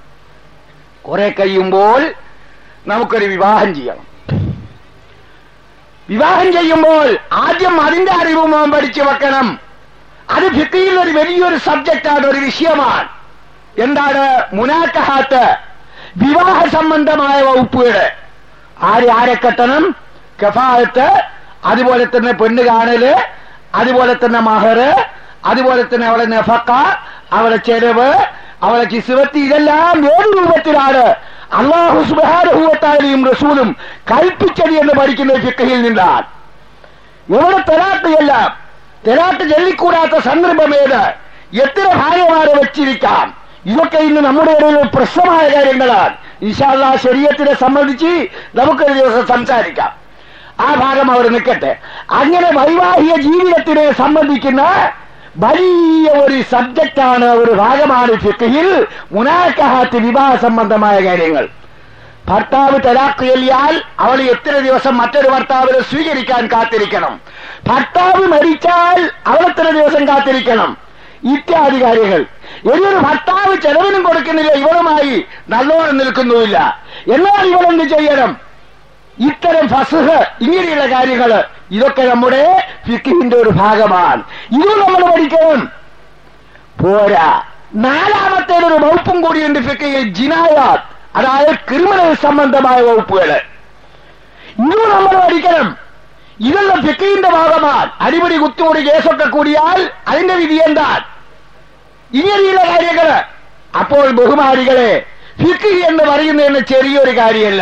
കുറെ കഴിയുമ്പോൾ നമുക്കൊരു വിവാഹം ചെയ്യണം. വിവാഹം ചെയ്യുമ്പോൾ ആദ്യം അതിന്റെ അറിവ് നാം പഠിച്ചു വെക്കണം. അത് ഫിഖ്ഹിൽ ഒരു വലിയൊരു സബ്ജക്റ്റാണ്, ഒരു വിഷയമാണ്. എന്താണ്? മുനാക്കഹാത്ത്, വിവാഹ സംബന്ധമായ വകുപ്പുകള്. ആര് ആരെ കെട്ടണം, കഫാഅത്ത്, അതുപോലെ തന്നെ പെണ്ണ് കാണല്, അതുപോലെ തന്നെ മഹറ്, അതുപോലെ തന്നെ അവളെ നഫഖ, അവളെ ചെലവ്, അവളെ കിസ്വത്ത്, ഇതെല്ലാം ഏത് രൂപത്തിലാണ് അല്ലാഹു സുബ്ഹാനഹു വ തആലയും റസൂലും കൽപ്പിച്ചത് എന്ന് പഠിക്കുന്ന ഫിഖ്ഹിൽ നിന്നാണ്. എവിടെ തലാഖ് എല്ലാം, തലാഖ് ചൊല്ലിക്കൂടാത്ത സന്ദർഭമേത്, എത്ര ഭാര്യമാരെ വെച്ചിരിക്കാം, ഇതൊക്കെ ഇന്ന് നമ്മുടെ ഇടയിൽ പ്രശ്നമായ കാര്യങ്ങളാണ്. ഇൻഷാ അല്ലാഹ് ശരീഅത്തിനെ സംബന്ധിച്ച് നമുക്കൊരു ദിവസം സംസാരിക്കാം. ആ ഭാഗം അവർ നിൽക്കട്ടെ. അങ്ങനെ വൈവാഹിക ജീവിതത്തിനെ സംബന്ധിക്കുന്ന വലിയ ഒരു സബ്ജക്റ്റാണ്, ഒരു ഭാഗമാണ് ഫിഖ്ഹിൽ മുനാക്കഹാത്ത്, വിവാഹ സംബന്ധമായ കാര്യങ്ങൾ. ഭർത്താവ് തലാഖ് ചൊല്ലിയാൽ അവൾ എത്ര ദിവസം മറ്റൊരു ഭർത്താവിനെ സ്വീകരിക്കാൻ കാത്തിരിക്കണം, ഭർത്താവ് മരിച്ചാൽ അവൾ എത്ര ദിവസം കാത്തിരിക്കണം, ഇത്യാദി കാര്യങ്ങൾ. ഇനിയൊരു ഭർത്താവ് ചെലവിനും കൊടുക്കുന്നില്ല, ഇവളുമായി നല്ലോണം നിൽക്കുന്നുമില്ല, എന്നാൽ ഇവളെന്ത് ചെയ്യണം? ഇത്തരം ഫസ്ഹ്, ഇങ്ങനെയുള്ള കാര്യങ്ങൾ, ഇതൊക്കെ നമ്മുടെ ഫിഖ്ഹിന്റെ ഒരു ഭാഗമാണ്. ഇതും നമ്മൾ പഠിക്കണം. പോരാ, നാലാമത്തേതൊരു വകുപ്പും കൂടിയുണ്ട് ഫിഖ്ഹിൽ, ജിനായാത്ത്, അതായത് ക്രിമിനൽ സംബന്ധമായ വകുപ്പുകള്. ഇതും നമ്മൾ പഠിക്കണം. ഇതെല്ലാം ഫിഖ്ഹിന്റെ ഭാഗമാണ്. അടിപിടി കുത്തുമുടി കേസൊക്കെ കൂടിയാൽ അതിന്റെ വിധി എന്താ? ഇങ്ങനെയുള്ള കാര്യങ്ങള്. അപ്പോൾ ബഹുമാനികളെ, ഫിഖ്ഹ് എന്ന് പറയുന്നതിന് ചെറിയൊരു കാര്യമല്ല.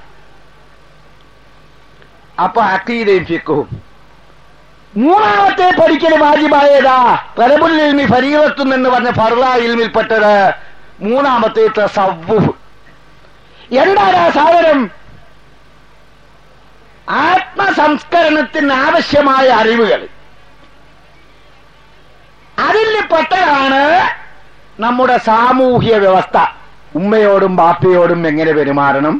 അപ്പൊ അഖീദയും ഫിഖ്ഹും. മൂന്നാമത്തെ പഠിക്കൽ വാജിബായതാ തലബുൽ ഇൽമി ഫരീളത്തുൻ എന്ന് പറഞ്ഞ ഫർളാ ഇൽമിൽപ്പെട്ടത്. മൂന്നാമത്തെ തസവ്വുഫ്. എന്താണ് ആ സാധനം? ആത്മസംസ്കരണത്തിന് ആവശ്യമായ അറിവുകൾ. അതിൽ പെട്ടതാണ് നമ്മുടെ സാമൂഹ്യ വ്യവസ്ഥ. ഉമ്മയോടും ബാപ്പയോടും എങ്ങനെ പെരുമാറണം,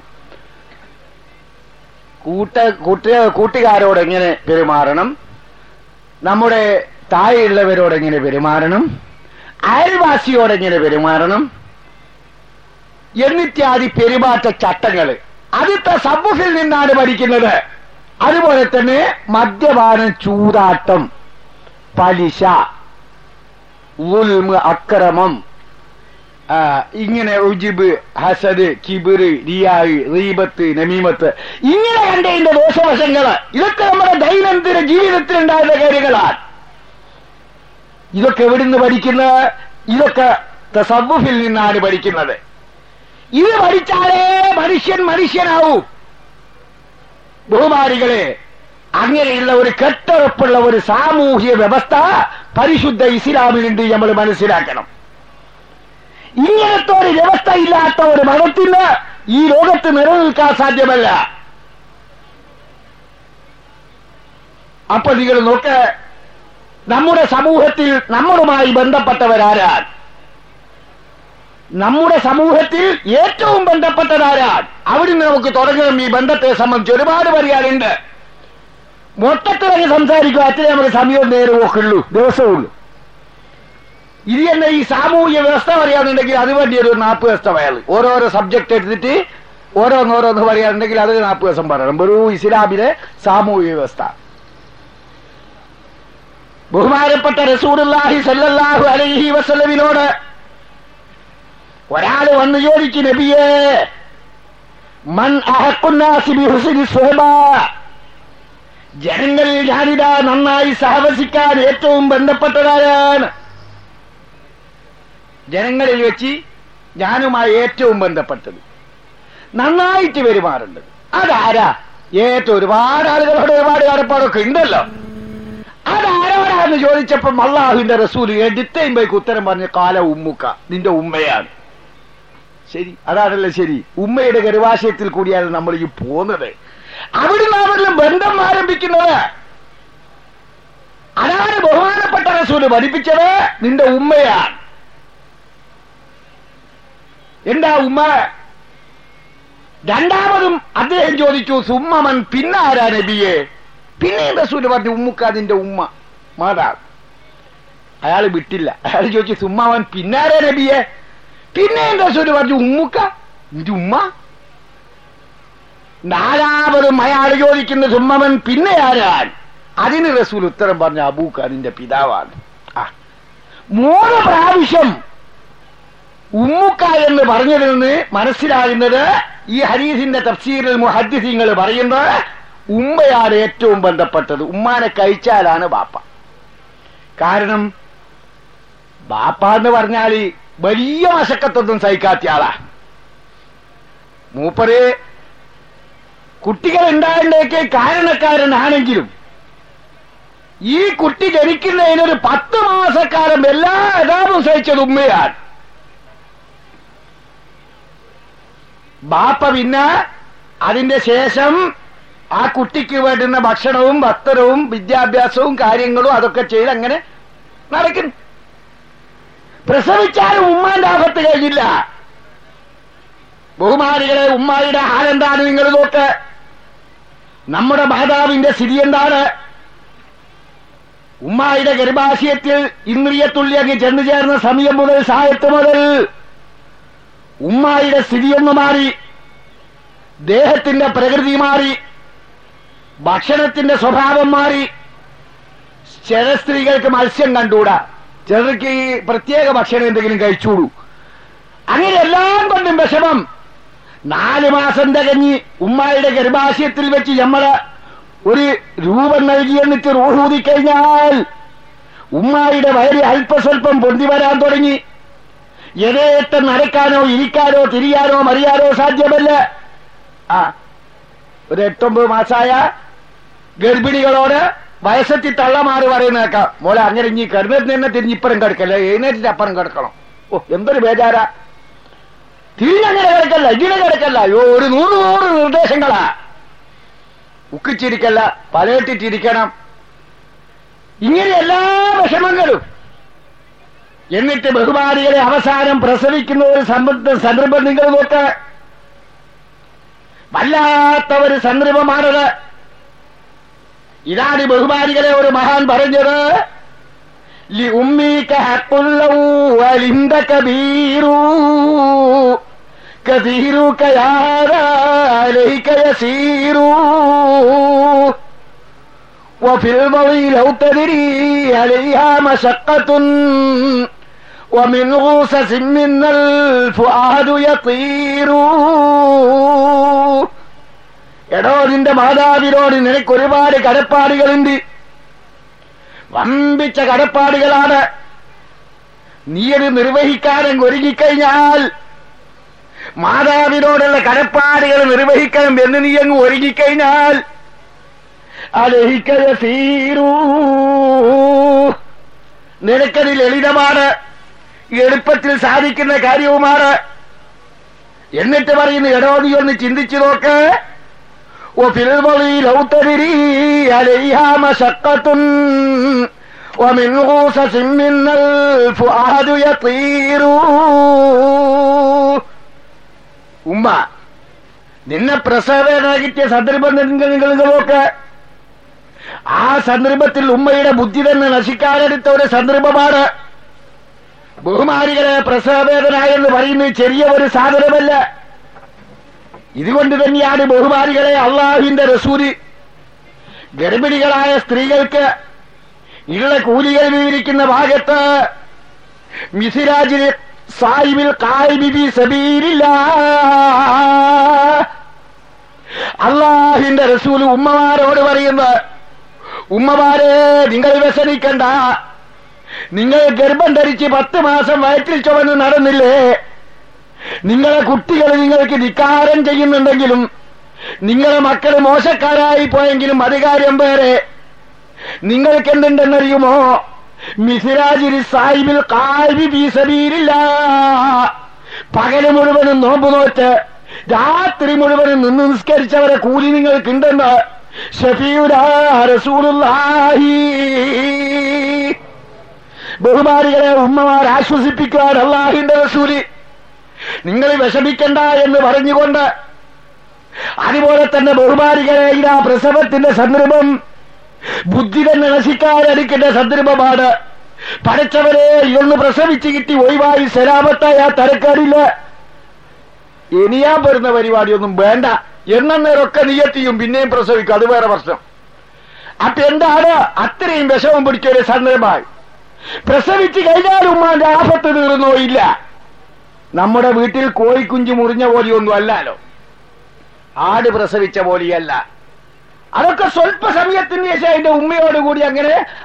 കൂട്ട കൂട്ട കൂട്ടുകാരോട് എങ്ങനെ പെരുമാറണം, നമ്മുടെ താഴെയുള്ളവരോട് എങ്ങനെ പെരുമാറണം, അയൽവാസിയോട് എങ്ങനെ പെരുമാറണം എന്നിത്യാദി പെരുമാറ്റ ചട്ടങ്ങൾ. അത് തസവ്വുഫിൽ നിന്നാണ് പഠിക്കുന്നത്. അതുപോലെ തന്നെ മദ്യപാനം, ചൂതാട്ടം, പലിശ, ഉൽമ്, അക്രമം, ഇങ്ങനെ ഉജിബ്, ഹസദ്, കിബിറ്, റിയായ്, റീബത്ത്, നമീമത്ത്, ഇങ്ങനെ കണ്ടതിന്റെ ദോഷവശങ്ങള്, ഇതൊക്കെ നമ്മുടെ ദൈനംദിന ജീവിതത്തിലുണ്ടാകുന്ന കാര്യങ്ങളാണ്. ഇതൊക്കെ എവിടുന്ന് പഠിക്കുന്നത്? ഇതൊക്കെ തസവ്വുഫിൽ നിന്നാണ് പഠിക്കുന്നത്. ഇത് പഠിച്ചാലേ മനുഷ്യൻ മനുഷ്യനാവൂ. ബഹുമാനികളെ, അങ്ങനെയുള്ള ഒരു കെട്ടുറപ്പുള്ള ഒരു സാമൂഹ്യ വ്യവസ്ഥ പരിശുദ്ധ ഇസ്ലാമിലുണ്ട്, നമ്മൾ മനസ്സിലാക്കണം. ഇങ്ങനത്തെ ഒരു വ്യവസ്ഥ ഇല്ലാത്ത ഒരു മതത്തിന് ഈ ലോകത്ത് നിലനിൽക്കാൻ സാധ്യമല്ല. അപ്പൊ നിങ്ങൾ നോക്ക്, നമ്മുടെ സമൂഹത്തിൽ നമ്മളുമായി ബന്ധപ്പെട്ടവരാരാണ്? നമ്മുടെ സമൂഹത്തിൽ ഏറ്റവും ബന്ധപ്പെട്ടതാരാണ്? അവിടുന്ന് നമുക്ക് തുടങ്ങണം. ഈ ബന്ധത്തെ സംബന്ധിച്ച് ഒരുപാട് പറയാനുണ്ട്. മൊത്തത്തിലൊക്കെ സംസാരിക്കുക, അത്രേ നമുക്ക് സമയവും നേരവും ഒക്കെ ഉള്ളൂ, ദിവസമുള്ളൂ. ഇത് തന്നെ ഈ സാമൂഹ്യ വ്യവസ്ഥ പറയാനുണ്ടെങ്കിൽ അത് വേണ്ടി ഒരു നാൽപ്പത് ദിവസത്തെ വയൽ ഓരോരോ സബ്ജക്ട് എടുത്തിട്ട് ഓരോന്നോരോന്ന് പറയാനുണ്ടെങ്കിൽ അത് നാൽപ്പത് ദിവസം പറയണം. ഒരു ഇസ്ലാമിലെ സാമൂഹ്യ വ്യവസ്ഥ. ബഹുമാനപ്പെട്ട റസൂലുള്ളാഹി സ്വല്ലല്ലാഹു അലൈഹി വസല്ലമിനോട് ഒരാൾ വന്ന് ചോദിച്ചു, നബിയേ, മൻ അഹഖുന്നാസി ബിഹുസ്നി സുഹബ, ജനങ്ങളിൽ ഞാനിതാ നന്നായി സഹവസിക്കാൻ ഏറ്റവും ബന്ധപ്പെട്ടതാരാണ്? ജനങ്ങളിൽ വെച്ച് ഞാനുമായി ഏറ്റവും ബന്ധപ്പെട്ടത്, നന്നായിട്ട് പെരുമാറേണ്ടത് അതാരാ? ഏറ്റവും ഒരുപാട് ആളുകളോട് ഒരുപാട് കടപ്പാടൊക്കെ ഉണ്ടല്ലോ. അതാരോടാന്ന് ചോദിച്ചപ്പം അല്ലാഹുവിന്റെ റസൂൽ എടുത്തേം പോയി ഉത്തരം പറഞ്ഞ കാല ഉമ്മുക്ക, നിന്റെ ഉമ്മയാണ്. ശരി, അതാണല്ലോ ശരി. ഉമ്മയുടെ ഗർഭാശയത്തിൽ കൂടിയാണ് നമ്മൾ ഈ പോകുന്നത്. അവിടുന്ന് അവരിലും ബന്ധം ആരംഭിക്കുന്നത്. അതാണ് ബഹുമാനപ്പെട്ട റസൂൽ പഠിപ്പിച്ചത്, നിന്റെ ഉമ്മയാണ്. എന്താ ഉമ്മ? രണ്ടാമതും അദ്ദേഹം ചോദിച്ചു, സുമ്മമൻ, പിന്നെ ആരാ നബിയെ? പിന്നെ റസൂൽ പറഞ്ഞു, ഉമ്മുക്ക, നിന്റെ ഉമ്മ, മാതാവ്. അയാൾ വിട്ടില്ല. അയാൾ ചോദിച്ചു, സുമ്മമൻ, പിന്നാരാ നബിയെ? പിന്നെ റസൂൽ പറഞ്ഞു, ഉമ്മുക്ക, നിന്റെ ഉമ്മ. നാലാമതും അയാൾ ചോദിക്കുന്ന സുമ്മമൻ, പിന്നെ ആരാൻ? അതിന് റസൂൽ ഉത്തരം പറഞ്ഞു, അബൂക്ക, നിന്റെ പിതാവാണ്. ആ മൂന്ന് പ്രാവശ്യം ഉമ്മുക്ക എന്ന് പറഞ്ഞതിൽ നിന്ന് മനസ്സിലാകുന്നത് ഈ ഹദീസിന്റെ തഫ്സീറിൽ മുഹദ്ദിസീങ്ങൾ പറയുന്നത് ഉമ്മയാണ് ഏറ്റവും ബന്ധപ്പെട്ടത്. ഉമ്മാനെ കഴിച്ചാലാണ് ബാപ്പ. കാരണം ബാപ്പ എന്ന് പറഞ്ഞാൽ വലിയ മശക്കത്തൊന്നും സഹിക്കാത്ത ആളാ. മൂപ്പര് കുട്ടികൾ ഉണ്ടായതിലേക്ക് കാരണക്കാരനാണെങ്കിലും ഈ കുട്ടി ജനിക്കുന്നതിനൊരു പത്ത് മാസക്കാലം എല്ലാ അതാപും സഹിച്ചത് ഉമ്മയാണ്. ബാപ്പ പിന്നെ അതിന്റെ ശേഷം ആ കുട്ടിക്ക് വേണ്ടുന്ന ഭക്ഷണവും വസ്ത്രവും വിദ്യാഭ്യാസവും കാര്യങ്ങളും അതൊക്കെ ചെയ്ത് അങ്ങനെ നടക്കുന്നു. പ്രസവിച്ചാലും ഉമ്മാന്റെ ആപത്ത് കഴിഞ്ഞില്ല. ബഹുമാനികളെ, ഉമ്മായുടെ ഹാലെന്താണ് നിങ്ങൾ നോക്ക്. നമ്മുടെ മാതാവിന്റെ സ്ഥിതി എന്താണ്? ഉമ്മായുടെ ഗർഭാശയത്തിൽ ഇന്ദ്രിയത്തുള്ളി അങ്ങ് ചെന്നു ചേർന്ന സമയം മുതൽ സായത്ത് മുതൽ ഉമ്മായുടെ സ്ഥിതിയൊന്നു മാറി, ദേഹത്തിന്റെ പ്രകൃതി മാറി, ഭക്ഷണത്തിന്റെ സ്വഭാവം മാറി. ചില സ്ത്രീകൾക്ക് മത്സ്യം കണ്ടുകൂടാ, ചിലർക്ക് ഈ പ്രത്യേക ഭക്ഷണം എന്തെങ്കിലും കഴിച്ചൂടൂ. അങ്ങനെ എല്ലാം കൊണ്ടും വിഷമം. നാല് മാസം തികഞ്ഞ് ഉമ്മായുടെ ഗർഭാശയത്തിൽ വെച്ച് നമ്മള് ഒരു രൂപം നൽകി എന്നിട്ട് റൂഹൂതിക്കഴിഞ്ഞാൽ ഉമ്മായുടെ വയറ് അല്പസ്വല്പം പൊന്തി വരാൻ തുടങ്ങി. യഥേഷ്ടം നടക്കാനോ ഇരിക്കാനോ തിരിയാനോ മറിയാനോ സാധ്യമല്ല. ആ ഒരു എട്ടൊമ്പത് മാസമായ ഗർഭിണികളോട് വയസ്സെത്തി തള്ളമാറ് പറയുന്നേക്കാം, മോളെ അങ്ങനെ ഇനി കിടന്നിട്ട് തന്നെ തിരിഞ്ഞിപ്പുറം കിടക്കല്ല, എഴുന്നേറ്റിട്ട് അപ്പുറം കിടക്കണം. ഓ എന്തൊരു ബേജാരാ. തിരിഞ്ഞങ്ങനെ കിടക്കല്ല, ഇങ്ങനെ കിടക്കല്ല. അയ്യോ ഒരു നൂറ് നൂറ് നിർദ്ദേശങ്ങളാ. ഉക്കിച്ചിരിക്കല്ല, പലയിട്ടിട്ടിരിക്കണം, ഇങ്ങനെ എല്ലാ വിഷമങ്ങളും. എന്നിട്ട് ബഹുമാനികളെ അവസാനം പ്രസവിക്കുന്ന ഒരു സന്ദർഭം നിങ്ങൾ നോക്ക്. വല്ലാത്ത ഒരു സന്ദർഭമാണത്. ഇതാണ് ബഹുമാനികളെ ഒരു മഹാൻ പറഞ്ഞത്, ലി ഉമ്മീക ഹഖുല്ലൗ വലിന്ദക ബീറു കസീറുക യാ അലൈക യസീറു വഫിൽ മളി ലൗ തദ്രി അലൈഹാ മശഖത്തുൻ വമിൻ ഗൂസസിൻ മിനൽ ഫുആദു യതീറു. എടോ, നിന്റെ മാതാവിനോട് നിനക്ക് ഒരുപാട് കടപ്പാടുകളുണ്ട്, വമ്പിച്ച കടപ്പാടുകളാണ്. നീയത് നിർവഹിക്കാനും ഒരുങ്ങിക്കഴിഞ്ഞാൽ, മാതാവിനോടുള്ള കടപ്പാടുകൾ നിർവഹിക്കണം എന്ന് നീ അങ്ങ് ഒരുങ്ങിക്കഴിഞ്ഞാൽ അലഹിക്കയ തീരൂ, നിനക്കത് ലളിതമാണ്, എളുപ്പത്തിൽ സാധിക്കുന്ന കാര്യവുമാണ്. എന്നിട്ട് പറയുന്നു, എടോ നീ ഒന്ന് ചിന്തിച്ചു നോക്ക്. وفي البغي لو تدري عليها مشقة ومن غوصة من الفؤاد يطير. ഉമ്മ നിന്നെ പ്രസവേദന കിട്ടിയ സന്ദർഭം നിങ്ങൾ നോക്ക്. ആ സന്ദർഭത്തിൽ ഉമ്മയുടെ ബുദ്ധി തന്നെ നശിക്കാനെടുത്ത ഒരു സന്ദർഭമാണ്. ബഹുമാനികളെ, പ്രസവവേദന എന്ന് പറയുന്നത് ചെറിയ ഒരു സാധനമല്ല. ഇതുകൊണ്ട് തന്നെയാണ് ബഹുമാനികളെ അള്ളാഹുവിന്റെ റസൂല് ഗർഭിണികളായ സ്ത്രീകൾക്ക് ഉള്ള കൂലികൾ വിവരിക്കുന്ന ഭാഗത്ത് മിസിരാജിൽ സായിബിൽ ഖായിബി സബീലില്ലാഹ് അള്ളാഹുവിന്റെ റസൂല് ഉമ്മമാരോട് പറയുന്നത്, ഉമ്മമാരെ നിങ്ങൾ വ്യസനിക്കണ്ട. നിങ്ങൾ ഗർഭം ധരിച്ച് പത്ത് മാസം വയറ്റിൽ ചുവന്ന് നടന്നില്ലേ, നിങ്ങളെ കുട്ടികൾ നിങ്ങൾക്ക് ധിക്കാരം ചെയ്യുന്നുണ്ടെങ്കിലും, നിങ്ങളെ മക്കൾ മോശക്കാരായി പോയെങ്കിലും അധികാരം പേരെ, നിങ്ങൾക്ക് എന്തുണ്ടെന്നറിയുമോ? മിസിരാജിൽ സാഹിബിൽ ഖായിബി ഫീ സബീലില്ലാഹ് പകല് മുഴുവനും നോമ്പ് നോറ്റ് രാത്രി മുഴുവനും നിന്ന് നിസ്കരിച്ചവരെ കൂലി നിങ്ങൾക്കുണ്ടെന്ന് ശഫീഉനാ റസൂലുള്ളാഹി. ബഹുമാനികളെ, ഉമ്മമാർ ആശ്വസിപ്പിക്കാൻ അല്ലാഹുവിന്റെ റസൂല് നിങ്ങൾ വിഷമിക്കണ്ട എന്ന് പറഞ്ഞുകൊണ്ട്, അതുപോലെ തന്നെ ബഹുമാനികളെ, ഇതാ പ്രസവത്തിന്റെ സന്ദർഭം ബുദ്ധി തന്നെ നശിക്കാനടിക്കേണ്ട സന്ദർഭമാണ്. പഠിച്ചവരെ ഇതൊന്ന് പ്രസവിച്ച് കിട്ടി ഒഴിവായി സലാമത്തായ തരക്കാരില്ല. ഇനിയാൻ വരുന്ന പരിപാടിയൊന്നും വേണ്ട എന്നേരൊക്കെ നിയത്തിയും പിന്നെയും പ്രസവിക്കും, അത് വേറെ പ്രശ്നം. അപ്പൊ എന്താണ് അത്രയും വിഷമം പിടിച്ചൊരു സന്ദർഭമായി. പ്രസവിച്ച് കഴിഞ്ഞാൽ ഉമ്മാന്റെ ആപത്ത് തീർന്നോ? ഇല്ല. നമ്മുടെ വീട്ടിൽ കോഴിക്കുഞ്ചു മുറിഞ്ഞ പോലെയൊന്നും അല്ലല്ലോ, ആട് പ്രസവിച്ച പോലെയല്ല. അതൊക്കെ സ്വല്പ സമയത്തിന് ശേഷം അതിന്റെ ഉമ്മയോടുകൂടി അങ്ങനെ